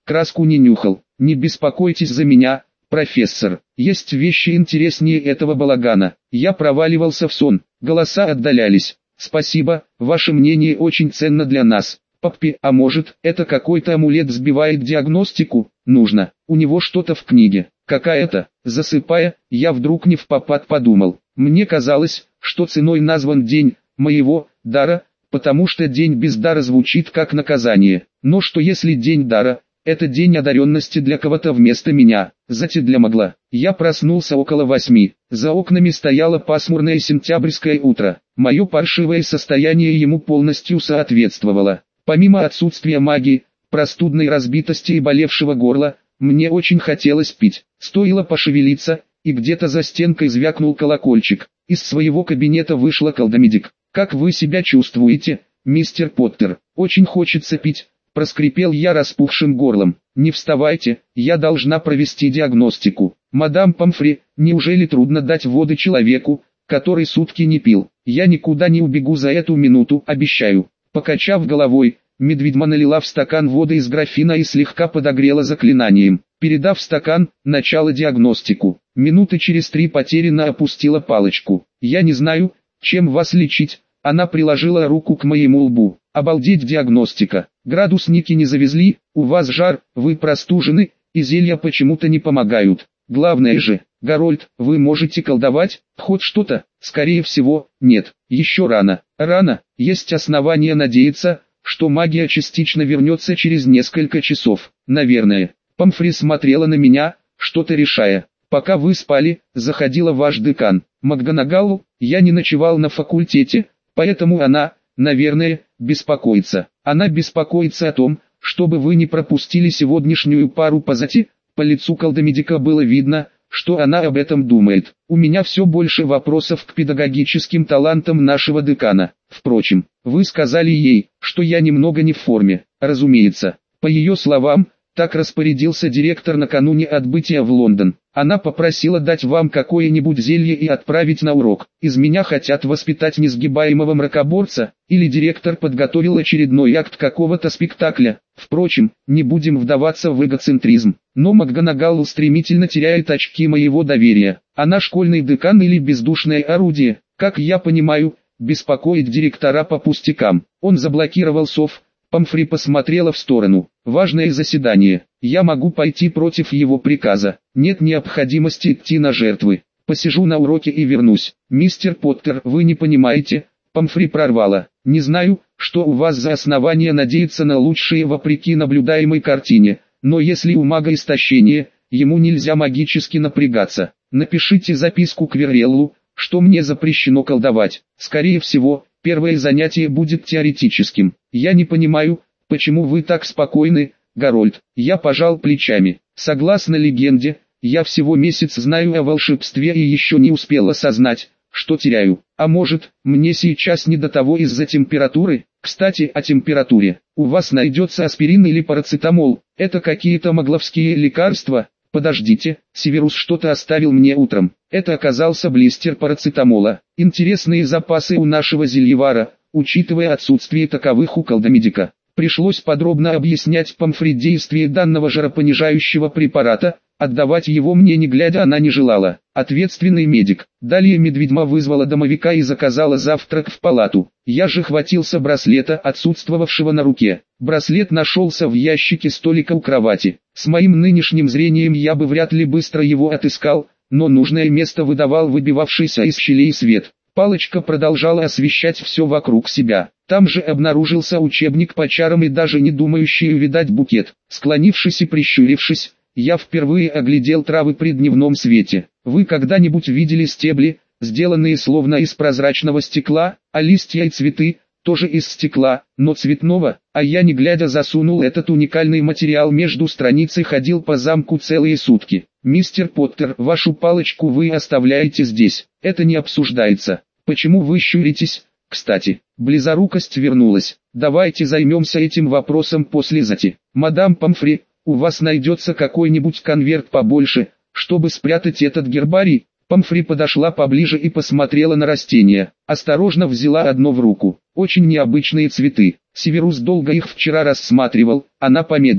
краску не нюхал. Не беспокойтесь за меня, профессор, есть вещи интереснее этого балагана. Я проваливался в сон, голоса отдалялись. Спасибо, ваше мнение очень ценно для нас. Паппи, а может, это какой-то амулет сбивает диагностику? Нужно, у него что-то в книге. Какая-то, засыпая, я вдруг не впопад подумал. Мне казалось, что ценой назван день моего дара, потому что день без дара звучит как наказание. Но что если день дара – это день одаренности для кого-то вместо меня, зате для могла. Я проснулся около восьми. За окнами стояло пасмурное сентябрьское утро. Мое паршивое состояние ему полностью соответствовало. Помимо отсутствия магии, простудной разбитости и болевшего горла, мне очень хотелось пить. Стоило пошевелиться, и где-то за стенкой звякнул колокольчик. Из своего кабинета вышла колдомедик. «Как вы себя чувствуете, мистер Поттер? Очень хочется пить», – проскрипел я распухшим горлом. «Не вставайте, я должна провести диагностику. Мадам Помфри, неужели трудно дать воды человеку, который сутки не пил? Я никуда не убегу за эту минуту, обещаю». Покачав головой, медведьма налила в стакан воды из графина и слегка подогрела заклинанием. Передав стакан, начала диагностику. Минуты через три потерянно опустила палочку. «Я не знаю, чем вас лечить». Она приложила руку к моему лбу. «Обалдеть, диагностика. Градусники не завезли, у вас жар, вы простужены, и зелья почему-то не помогают. Главное же, Гарольд, вы можете колдовать, хоть что-то?» «Скорее всего, нет. Еще рано». «Рано, есть основания надеяться, что магия частично вернется через несколько часов, наверное». Помфри смотрела на меня, что-то решая. «Пока вы спали, заходила ваш декан, МакГонагалл, я не ночевал на факультете, поэтому она, наверное, беспокоится. Она беспокоится о том, чтобы вы не пропустили сегодняшнюю пару по зате». По лицу колдомедика было видно, что она об этом думает. У меня все больше вопросов к педагогическим талантам нашего декана. Впрочем, вы сказали ей, что я немного не в форме. Разумеется, по ее словам, так распорядился директор накануне отбытия в Лондон. Она попросила дать вам какое-нибудь зелье и отправить на урок. Из меня хотят воспитать несгибаемого мракоборца, или директор подготовил очередной акт какого-то спектакля. Впрочем, не будем вдаваться в эгоцентризм. Но МакГонагалл стремительно теряет очки моего доверия. Она школьный декан или бездушное орудие, как я понимаю, беспокоить директора по пустякам. Он заблокировал сов. Помфри посмотрела в сторону. «Важное заседание. Я могу пойти против его приказа. Нет необходимости идти на жертвы. Посижу на уроке и вернусь». «Мистер Поттер, вы не понимаете», — Помфри прорвала. «Не знаю, что у вас за основания надеяться на лучшее вопреки наблюдаемой картине, но если у мага истощение, ему нельзя магически напрягаться. Напишите записку Квирреллу, что мне запрещено колдовать. Скорее всего, первое занятие будет теоретическим. Я не понимаю, почему вы так спокойны, Гарольд». Я пожал плечами. Согласно легенде, я всего месяц знаю о волшебстве и еще не успел осознать, что теряю. А может, мне сейчас не до того из-за температуры? Кстати, о температуре. У вас найдется аспирин или парацетамол? Это какие-то магловские лекарства? Подождите, Северус что-то оставил мне утром. Это оказался блистер парацетамола. Интересные запасы у нашего зельевара, учитывая отсутствие таковых у колдомедика. Пришлось подробно объяснять Помфри действие данного жаропонижающего препарата, отдавать его мне не глядя она не желала. Ответственный медик. Далее медведьма вызвала домовика и заказала завтрак в палату. Я же хватился браслета, отсутствовавшего на руке. Браслет нашелся в ящике столика у кровати. С моим нынешним зрением я бы вряд ли быстро его отыскал, но нужное место выдавал выбивавшийся из щелей свет. Палочка продолжала освещать все вокруг себя. Там же обнаружился учебник по чарам и даже не думающий увидать букет. Склонившись и прищурившись, я впервые оглядел травы при дневном свете. Вы когда-нибудь видели стебли, сделанные словно из прозрачного стекла, а листья и цветы, тоже из стекла, но цветного? А я не глядя засунул этот уникальный материал между страниц и ходил по замку целые сутки. «Мистер Поттер, вашу палочку вы оставляете здесь, это не обсуждается. Почему вы щуритесь? Кстати, близорукость вернулась. Давайте займемся этим вопросом после зати. Мадам Помфри, у вас найдется какой-нибудь конверт побольше, чтобы спрятать этот гербарий?» Помфри подошла поближе и посмотрела на растения. Осторожно взяла одно в руку. Очень необычные цветы. Северус долго их вчера рассматривал. Она помедлила.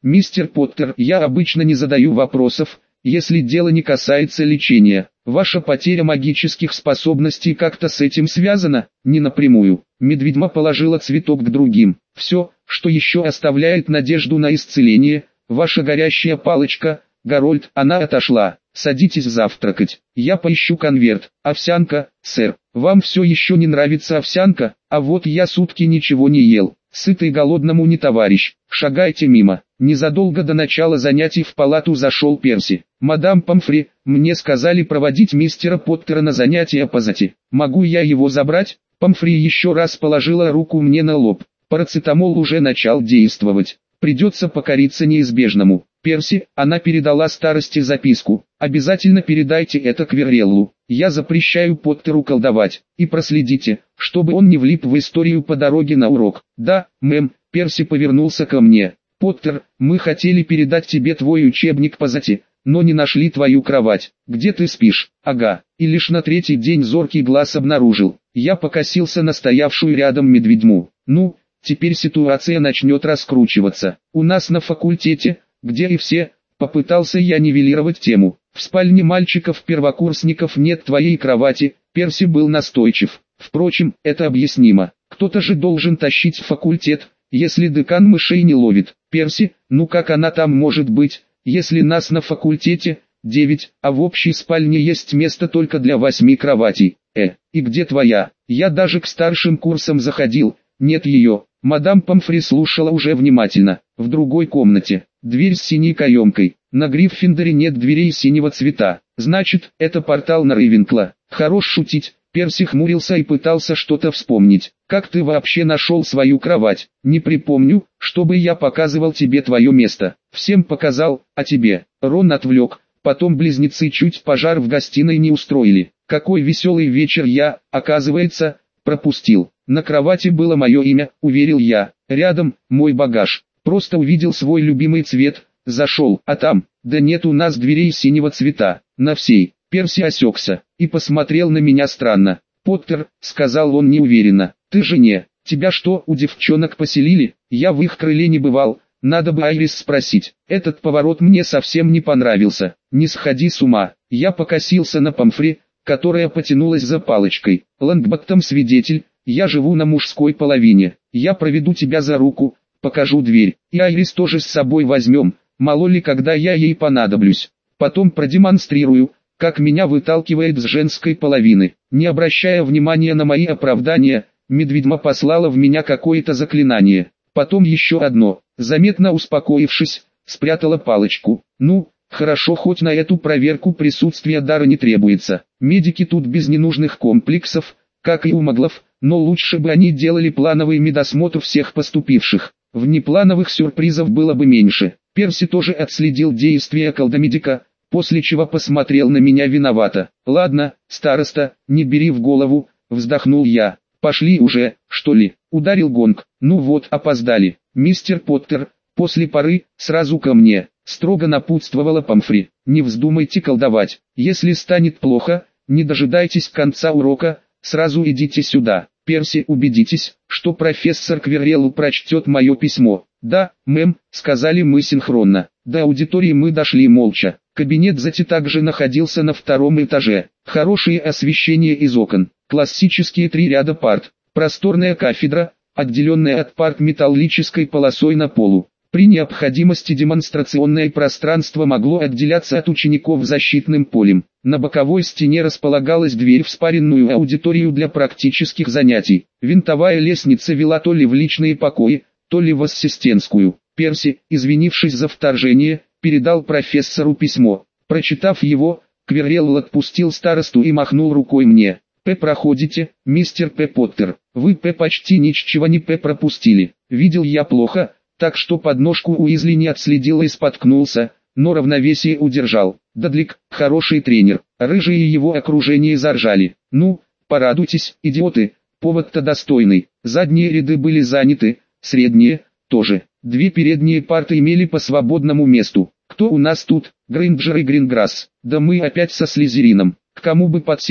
«Мистер Поттер, я обычно не задаю вопросов, если дело не касается лечения. Ваша потеря магических способностей как-то с этим связана?» «Не напрямую». Медведьма положила цветок к другим. «Все, что еще оставляет надежду на исцеление, ваша горящая палочка, Гарольд». Она отошла. «Садитесь завтракать. Я поищу конверт. Овсянка, сэр. Вам все еще не нравится овсянка? А вот я сутки ничего не ел. Сытый голодному не товарищ. Шагайте мимо». Незадолго до начала занятий в палату зашел Перси. «Мадам Помфри, мне сказали проводить мистера Поттера на занятия по зати. Могу я его забрать?» Помфри еще раз положила руку мне на лоб. Парацетамол уже начал действовать. Придется покориться неизбежному. «Перси», она передала старости записку. «Обязательно передайте это Квирреллу. Я запрещаю Поттеру колдовать. И проследите, чтобы он не влип в историю по дороге на урок». «Да, мэм». Перси повернулся ко мне. «Поттер, мы хотели передать тебе твой учебник по зати, но не нашли твою кровать. Где ты спишь?» «Ага». И лишь на третий день зоркий глаз обнаружил. Я покосился на стоявшую рядом медведьму. «Ну, теперь ситуация начнет раскручиваться. У нас на факультете, где и все...» Попытался я нивелировать тему. «В спальне мальчиков-первокурсников нет твоей кровати». Перси был настойчив. «Впрочем, это объяснимо. Кто-то же должен тащить в факультет, если декан мышей не ловит». «Перси, ну как она там может быть, если нас на факультете девять, а в общей спальне есть место только для восьми кроватей?» «Э, и где твоя?» «Я даже к старшим курсам заходил, нет ее». Мадам Помфри слушала уже внимательно. «В другой комнате. Дверь с синей каемкой. На Гриффиндоре нет дверей синего цвета. Значит, это портал на Рейвенкла». «Хорош шутить». Перси хмурился и пытался что-то вспомнить. «Как ты вообще нашел свою кровать?» «Не припомню, чтобы я показывал тебе твое место». «Всем показал, а тебе?» Рон отвлек. Потом близнецы чуть пожар в гостиной не устроили. Какой веселый вечер я, оказывается, пропустил. На кровати было мое имя, уверил я. Рядом, мой багаж. Просто увидел свой любимый цвет, зашел, а там, да нет у нас дверей синего цвета, на всей. Перси осекся и посмотрел на меня странно. «Поттер», — сказал он неуверенно, — «ты же не, тебя что, у девчонок поселили?» Я в их крыле не бывал, надо бы Айрис спросить. Этот поворот мне совсем не понравился. «Не сходи с ума». Я покосился на Помфри, которая потянулась за палочкой. «Лонгботтом свидетель, я живу на мужской половине. Я проведу тебя за руку, покажу дверь, и Айрис тоже с собой возьмем, мало ли когда я ей понадоблюсь. Потом продемонстрирую, как меня выталкивает с женской половины». Не обращая внимания на мои оправдания, медведьма послала в меня какое-то заклинание. Потом еще одно, заметно успокоившись, спрятала палочку. «Ну, хорошо, хоть на эту проверку присутствия дара не требуется. Медики тут без ненужных комплексов, как и у маглов, но лучше бы они делали плановый медосмотр всех поступивших. Внеплановых сюрпризов было бы меньше». Перси тоже отследил действия колдомедика, после чего посмотрел на меня виновато. «Ладно, староста, не бери в голову», — вздохнул я. «Пошли уже, что ли?» Ударил гонг. «Ну вот, опоздали. Мистер Поттер, после поры, сразу ко мне», — строго напутствовала Помфри. «Не вздумайте колдовать. Если станет плохо, не дожидайтесь конца урока, сразу идите сюда. Перси, убедитесь, что профессор Квиррелл прочтет мое письмо». «Да, мэм», — сказали мы синхронно. До аудитории мы дошли молча. Кабинет Зати также находился на втором этаже. Хорошее освещение из окон, классические три ряда парт, просторная кафедра, отделенная от парт металлической полосой на полу. При необходимости демонстрационное пространство могло отделяться от учеников защитным полем. На боковой стене располагалась дверь в спаренную аудиторию для практических занятий. Винтовая лестница вела то ли в личные покои, то ли в ассистентскую. Перси, извинившись за вторжение, передал профессору письмо. Прочитав его, Квиррелл отпустил старосту и махнул рукой мне. «П проходите, мистер П. Поттер. Вы П почти ничего не П пропустили. Видел я плохо, так что подножку Уизли не отследил и споткнулся, но равновесие удержал. Дадлик, хороший тренер». Рыжие его окружение заржали. «Ну, порадуйтесь, идиоты, повод-то достойный». Задние ряды были заняты, средние тоже. Две передние парты имели по свободному месту. «Кто у нас тут?» «Грейнджер и Гринграсс». «Да мы опять со Слизерином. К кому бы подсесть?»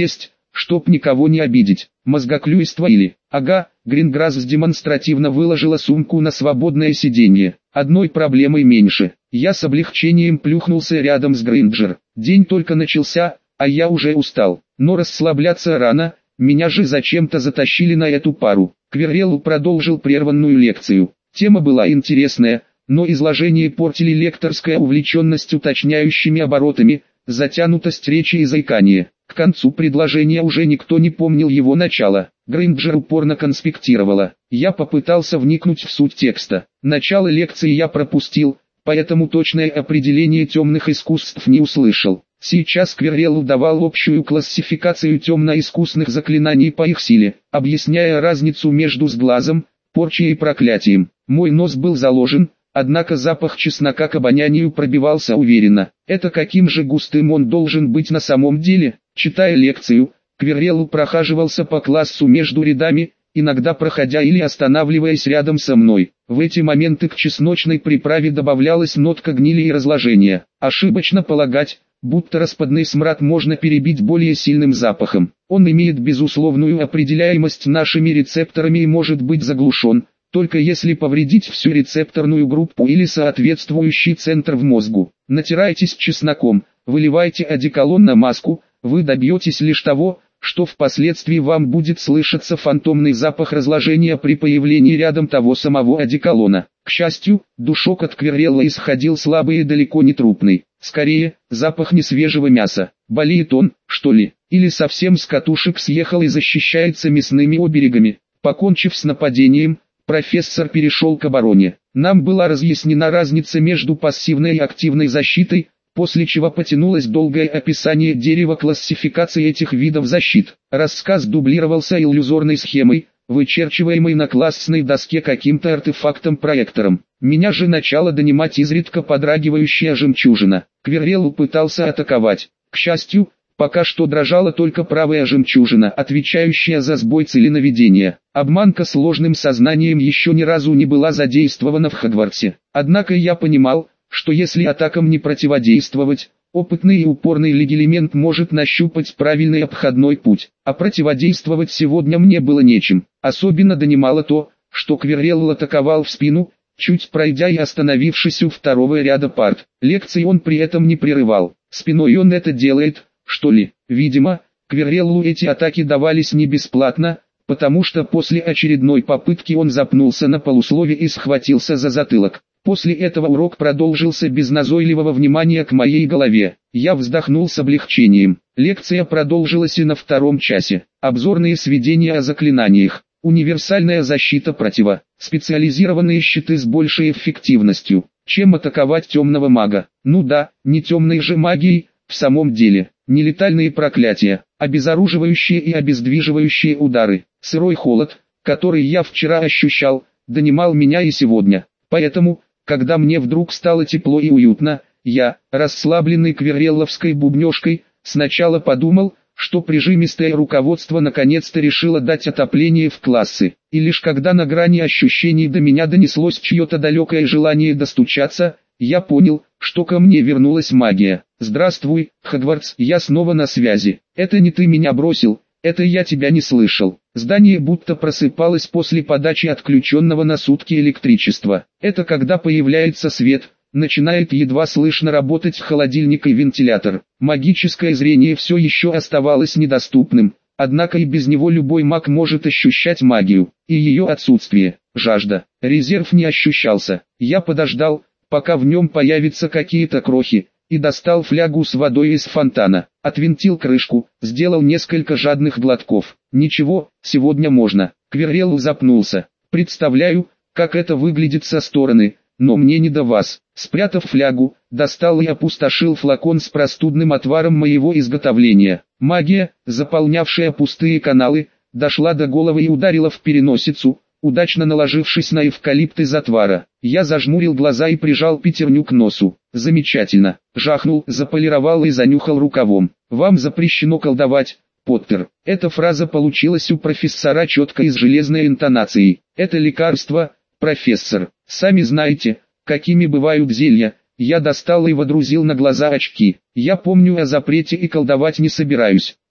чтоб никого не обидеть. Мозгоклюйство или... Ага, Гринграсс демонстративно выложила сумку на свободное сиденье. Одной проблемой меньше. Я с облегчением плюхнулся рядом с Гринджер. День только начался, а я уже устал. Но расслабляться рано, меня же зачем-то затащили на эту пару. Квиррелл продолжил прерванную лекцию. Тема была интересная, но изложение портили лекторская увлеченность уточняющими оборотами, затянутость речи и заикание. К концу предложения уже никто не помнил его начала. Гринджер упорно конспектировала. Я попытался вникнуть в суть текста. Начало лекции я пропустил, поэтому точное определение темных искусств не услышал. Сейчас Квиррелл давал общую классификацию темно-искусных заклинаний по их силе, объясняя разницу между сглазом, порчей и проклятием. Мой нос был заложен, однако запах чеснока к обонянию пробивался уверенно. Это каким же густым он должен быть на самом деле? Читая лекцию, Квиррелл прохаживался по классу между рядами, иногда проходя или останавливаясь рядом со мной. В эти моменты к чесночной приправе добавлялась нотка гнили и разложения. Ошибочно полагать, будто распадный смрад можно перебить более сильным запахом. Он имеет безусловную определяемость нашими рецепторами и может быть заглушен, только если повредить всю рецепторную группу или соответствующий центр в мозгу. Натирайтесь чесноком, выливайте одеколон на маску, вы добьетесь лишь того, что впоследствии вам будет слышаться фантомный запах разложения при появлении рядом того самого одеколона. К счастью, душок от Квиррелла исходил слабый и далеко не трупный. Скорее, запах несвежего мяса. Болеет он, что ли, или совсем с катушек съехал и защищается мясными оберегами. Покончив с нападением, профессор перешел к обороне. Нам была разъяснена разница между пассивной и активной защитой, после чего потянулось долгое описание дерева классификации этих видов защит. Рассказ дублировался иллюзорной схемой, вычерчиваемой на классной доске каким-то артефактом-проектором. Меня же начала донимать изредка подрагивающая жемчужина. Квиррелл пытался атаковать. К счастью, пока что дрожала только правая жемчужина, отвечающая за сбой целенаведения. Обманка с ложным сознанием еще ни разу не была задействована в Хогвартсе. Однако я понимал, что если атакам не противодействовать, опытный и упорный легилемент может нащупать правильный обходной путь. А противодействовать сегодня мне было нечем. Особенно донимало то, что Квиррелл атаковал в спину, чуть пройдя и остановившись у второго ряда парт. Лекции он при этом не прерывал. Спиной он это делает, что ли? Видимо, Квирреллу эти атаки давались не бесплатно, потому что после очередной попытки он запнулся на полуслове и схватился за затылок. После этого урок продолжился без назойливого внимания к моей голове. Я вздохнул с облегчением. Лекция продолжилась и на втором часе. Обзорные сведения о заклинаниях. Универсальная защита протива. Специализированные щиты с большей эффективностью, чем атаковать темного мага. Ну да, не темной же магией, в самом деле. Нелетальные проклятия, обезоруживающие и обездвиживающие удары. Сырой холод, который я вчера ощущал, донимал меня и сегодня. Поэтому, когда мне вдруг стало тепло и уютно, я, расслабленный квиррелловской бубнёжкой, сначала подумал, что прижимистое руководство наконец-то решило дать отопление в классы. И лишь когда на грани ощущений до меня донеслось чье-то далекое желание достучаться, я понял, что ко мне вернулась магия. «Здравствуй, Хогвартс, я снова на связи. Это не ты меня бросил, это я тебя не слышал». Здание будто просыпалось после подачи отключенного на сутки электричества. Это когда появляется свет, начинает едва слышно работать холодильник и вентилятор. Магическое зрение все еще оставалось недоступным, однако и без него любой маг может ощущать магию, и ее отсутствие. Жажда. Резерв не ощущался. Я подождал, пока в нем появятся какие-то крохи, и достал флягу с водой из фонтана. Отвинтил крышку, сделал несколько жадных глотков. Ничего, сегодня можно. Квиррелл запнулся. Представляю, как это выглядит со стороны, но мне не до вас. Спрятав флягу, достал и опустошил флакон с простудным отваром моего изготовления. Магия, заполнявшая пустые каналы, дошла до головы и ударила в переносицу, удачно наложившись на эвкалипт из отвара. Я зажмурил глаза и прижал пятерню к носу. Замечательно. Жахнул, заполировал и занюхал рукавом. Вам запрещено колдовать, Поттер. Эта фраза получилась у профессора четко и с железной интонацией. Это лекарство, профессор. Сами знаете, какими бывают зелья. Я достал и водрузил на глаза очки. Я помню о запрете и колдовать не собираюсь.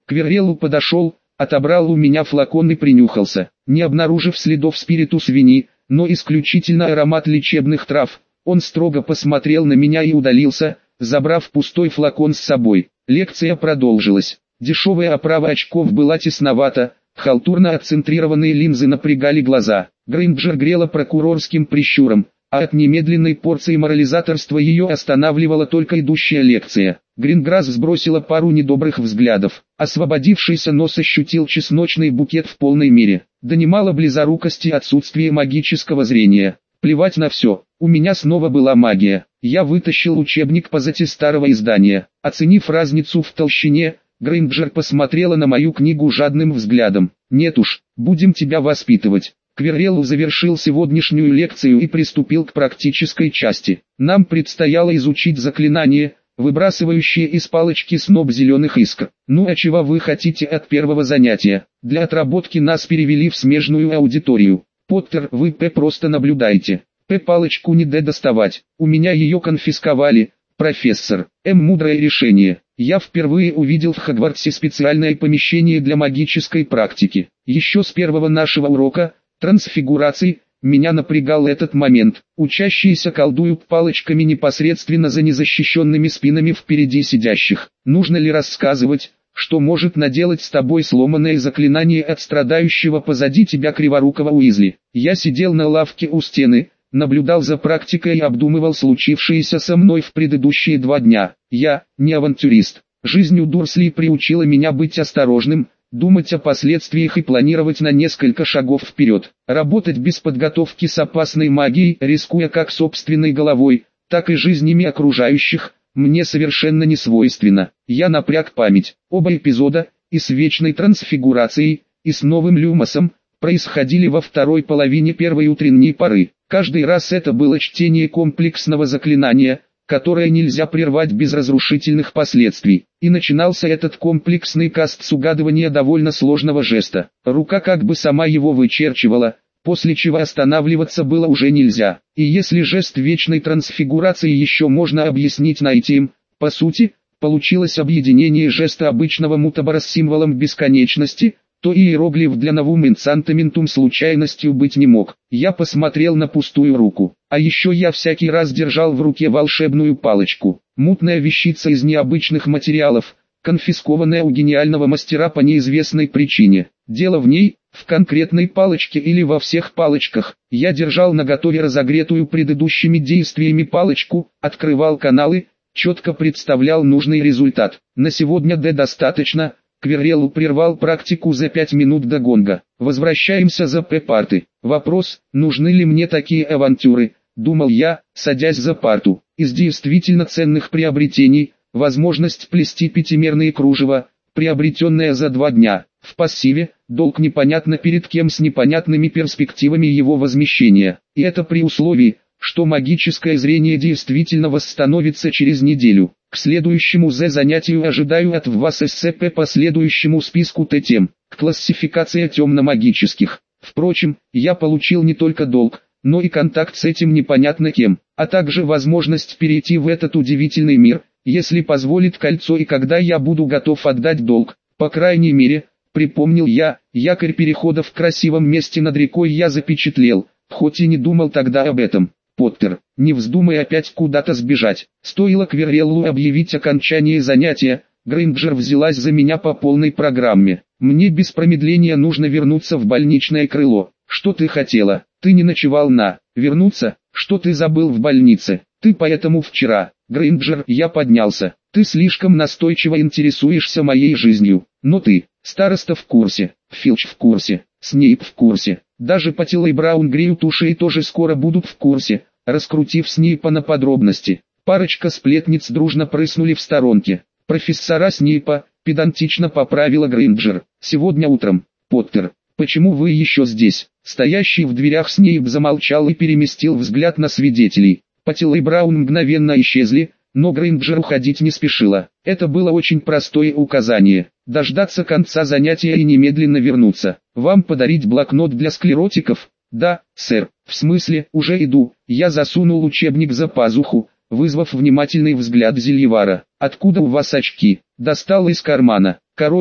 Квирреллу подошел, отобрал у меня флакон и принюхался. Не обнаружив следов спириту свиньи, но исключительно аромат лечебных трав, он строго посмотрел на меня и удалился, забрав пустой флакон с собой. Лекция продолжилась. Дешевая оправа очков была тесновата, халтурно отцентрированные линзы напрягали глаза. Грейнджер грела прокурорским прищуром, а от немедленной порции морализаторства ее останавливала только идущая лекция. Гринграсс сбросила пару недобрых взглядов. Освободившийся нос ощутил чесночный букет в полной мере. Да немало близорукости и отсутствие магического зрения. Плевать на все, у меня снова была магия. Я вытащил учебник по зате старого издания. Оценив разницу в толщине, Грейнджер посмотрела на мою книгу жадным взглядом. «Нет уж, будем тебя воспитывать». Квирреллу завершил сегодняшнюю лекцию и приступил к практической части. Нам предстояло изучить заклинание, выбрасывающее из палочки сноп зеленых искр. Ну а чего вы хотите от первого занятия? Для отработки нас перевели в смежную аудиторию. Поттер, вы П просто наблюдайте. П палочку не Д доставать, у меня ее конфисковали. Профессор, М мудрое решение. Я впервые увидел в Хогвартсе специальное помещение для магической практики. Еще с первого нашего урока трансфигурации меня напрягал этот момент. Учащиеся колдуют палочками непосредственно за незащищенными спинами впереди сидящих. Нужно ли рассказывать, что может наделать с тобой сломанное заклинание от страдающего позади тебя криворукого Уизли? Я сидел на лавке у стены, наблюдал за практикой и обдумывал случившееся со мной в предыдущие два дня. Я не авантюрист. Жизнь у Дурсли приучила меня быть осторожным, думать о последствиях и планировать на несколько шагов вперед. Работать без подготовки с опасной магией, рискуя как собственной головой, так и жизнями окружающих, мне совершенно не свойственно. Я напряг память. Оба эпизода, и с вечной трансфигурацией, и с новым Люмосом, происходили во второй половине первой утренней поры. Каждый раз это было чтение комплексного заклинания, которое нельзя прервать без разрушительных последствий. И начинался этот комплексный каст с угадывания довольно сложного жеста. Рука как бы сама его вычерчивала, после чего останавливаться было уже нельзя. И если жест вечной трансфигурации еще можно объяснить найтим, по сути, получилось объединение жеста обычного мутабара с символом бесконечности, то и иероглиф для новум инцантаментум случайностью быть не мог. Я посмотрел на пустую руку. А еще я всякий раз держал в руке волшебную палочку. Мутная вещица из необычных материалов, конфискованная у гениального мастера по неизвестной причине. Дело в ней, в конкретной палочке или во всех палочках. Я держал наготове разогретую предыдущими действиями палочку, открывал каналы, четко представлял нужный результат. На сегодня Д достаточно. Квирреллу прервал практику за пять минут до гонга. Возвращаемся за П-парты. Вопрос, нужны ли мне такие авантюры, думал я, садясь за парту. Из действительно ценных приобретений, возможность плести пятимерные кружева, приобретенная за два дня. В пассиве, долг непонятно перед кем с непонятными перспективами его возмещения. И это при условии, что магическое зрение действительно восстановится через неделю. К следующему З занятию ожидаю от вас СЦП по следующему списку Т-тем. Классификация темно-магических. Впрочем, я получил не только долг, но и контакт с этим непонятно кем, а также возможность перейти в этот удивительный мир, если позволит кольцо и когда я буду готов отдать долг. По крайней мере, припомнил я, якорь перехода в красивом месте над рекой я запечатлел, хоть и не думал тогда об этом. Поттер, не вздумай опять куда-то сбежать. Стоило Квирреллу объявить окончание занятия, Грейнджер взялась за меня по полной программе. Мне без промедления нужно вернуться в больничное крыло. Что ты хотела? Ты не ночевал на... Вернуться? Что ты забыл в больнице? Ты поэтому вчера... Грейнджер, я поднялся. Ты слишком настойчиво интересуешься моей жизнью. Но ты, староста в курсе, Филч в курсе, Снейп в курсе. Даже Паттилла и Браун греют уши и тоже скоро будут в курсе. Раскрутив Снейпа на подробности, парочка сплетниц дружно прыснули в сторонке. Профессора Снейпа, педантично поправила Грейнджер. Сегодня утром, Поттер, почему вы еще здесь? Стоящий в дверях Снейп замолчал и переместил взгляд на свидетелей. Паттилла и Браун мгновенно исчезли, но Грейнджер уходить не спешила. Это было очень простое указание. Дождаться конца занятия и немедленно вернуться. Вам подарить блокнот для склеротиков? Да, сэр. В смысле, уже иду. Я засунул учебник за пазуху, вызвав внимательный взгляд Зельевара. Откуда у вас очки? Достал из кармана. Короче,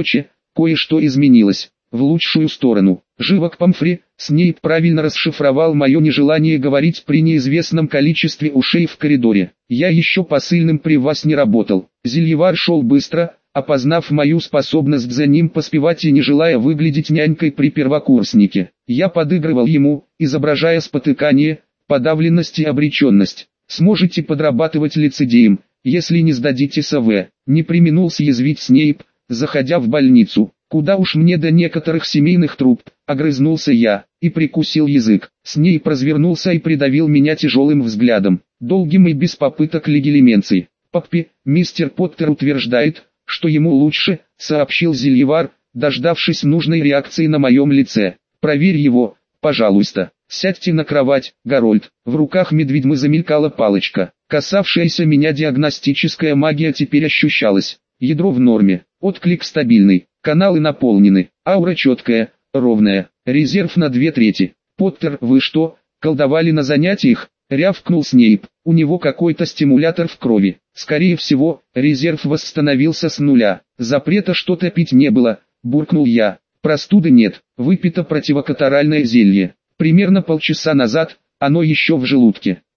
кое-что изменилось. В лучшую сторону. Живо к Помфри, Снейп правильно расшифровал мое нежелание говорить при неизвестном количестве ушей в коридоре. Я еще посыльным при вас не работал. Зельевар шел быстро, опознав мою способность за ним поспевать и не желая выглядеть нянькой при первокурснике. Я подыгрывал ему, изображая спотыкание, подавленность и обреченность. Сможете подрабатывать лицедеем, если не сдадите СВ. Не преминул съязвить Снейп, заходя в больницу. Куда уж мне до некоторых семейных труб, огрызнулся я, и прикусил язык. Снейп развернулся и придавил меня тяжелым взглядом, долгим и без попыток легилименции. «Паппи, мистер Поттер утверждает, что ему лучше», — сообщил Зельевар, дождавшись нужной реакции на моем лице. «Проверь его, пожалуйста. Сядьте на кровать, Гарольд». В руках медведьмы замелькала палочка. Касавшаяся меня диагностическая магия теперь ощущалась. Ядро в норме, отклик стабильный, каналы наполнены, аура четкая, ровная, резерв на две трети. «Поттер, вы что, колдовали на занятиях?» — рявкнул Снейп. «У него какой-то стимулятор в крови. Скорее всего, резерв восстановился с нуля. Запрета что-то пить не было», — буркнул я. «Простуды нет, выпито противокатаральное зелье. Примерно полчаса назад, оно еще в желудке».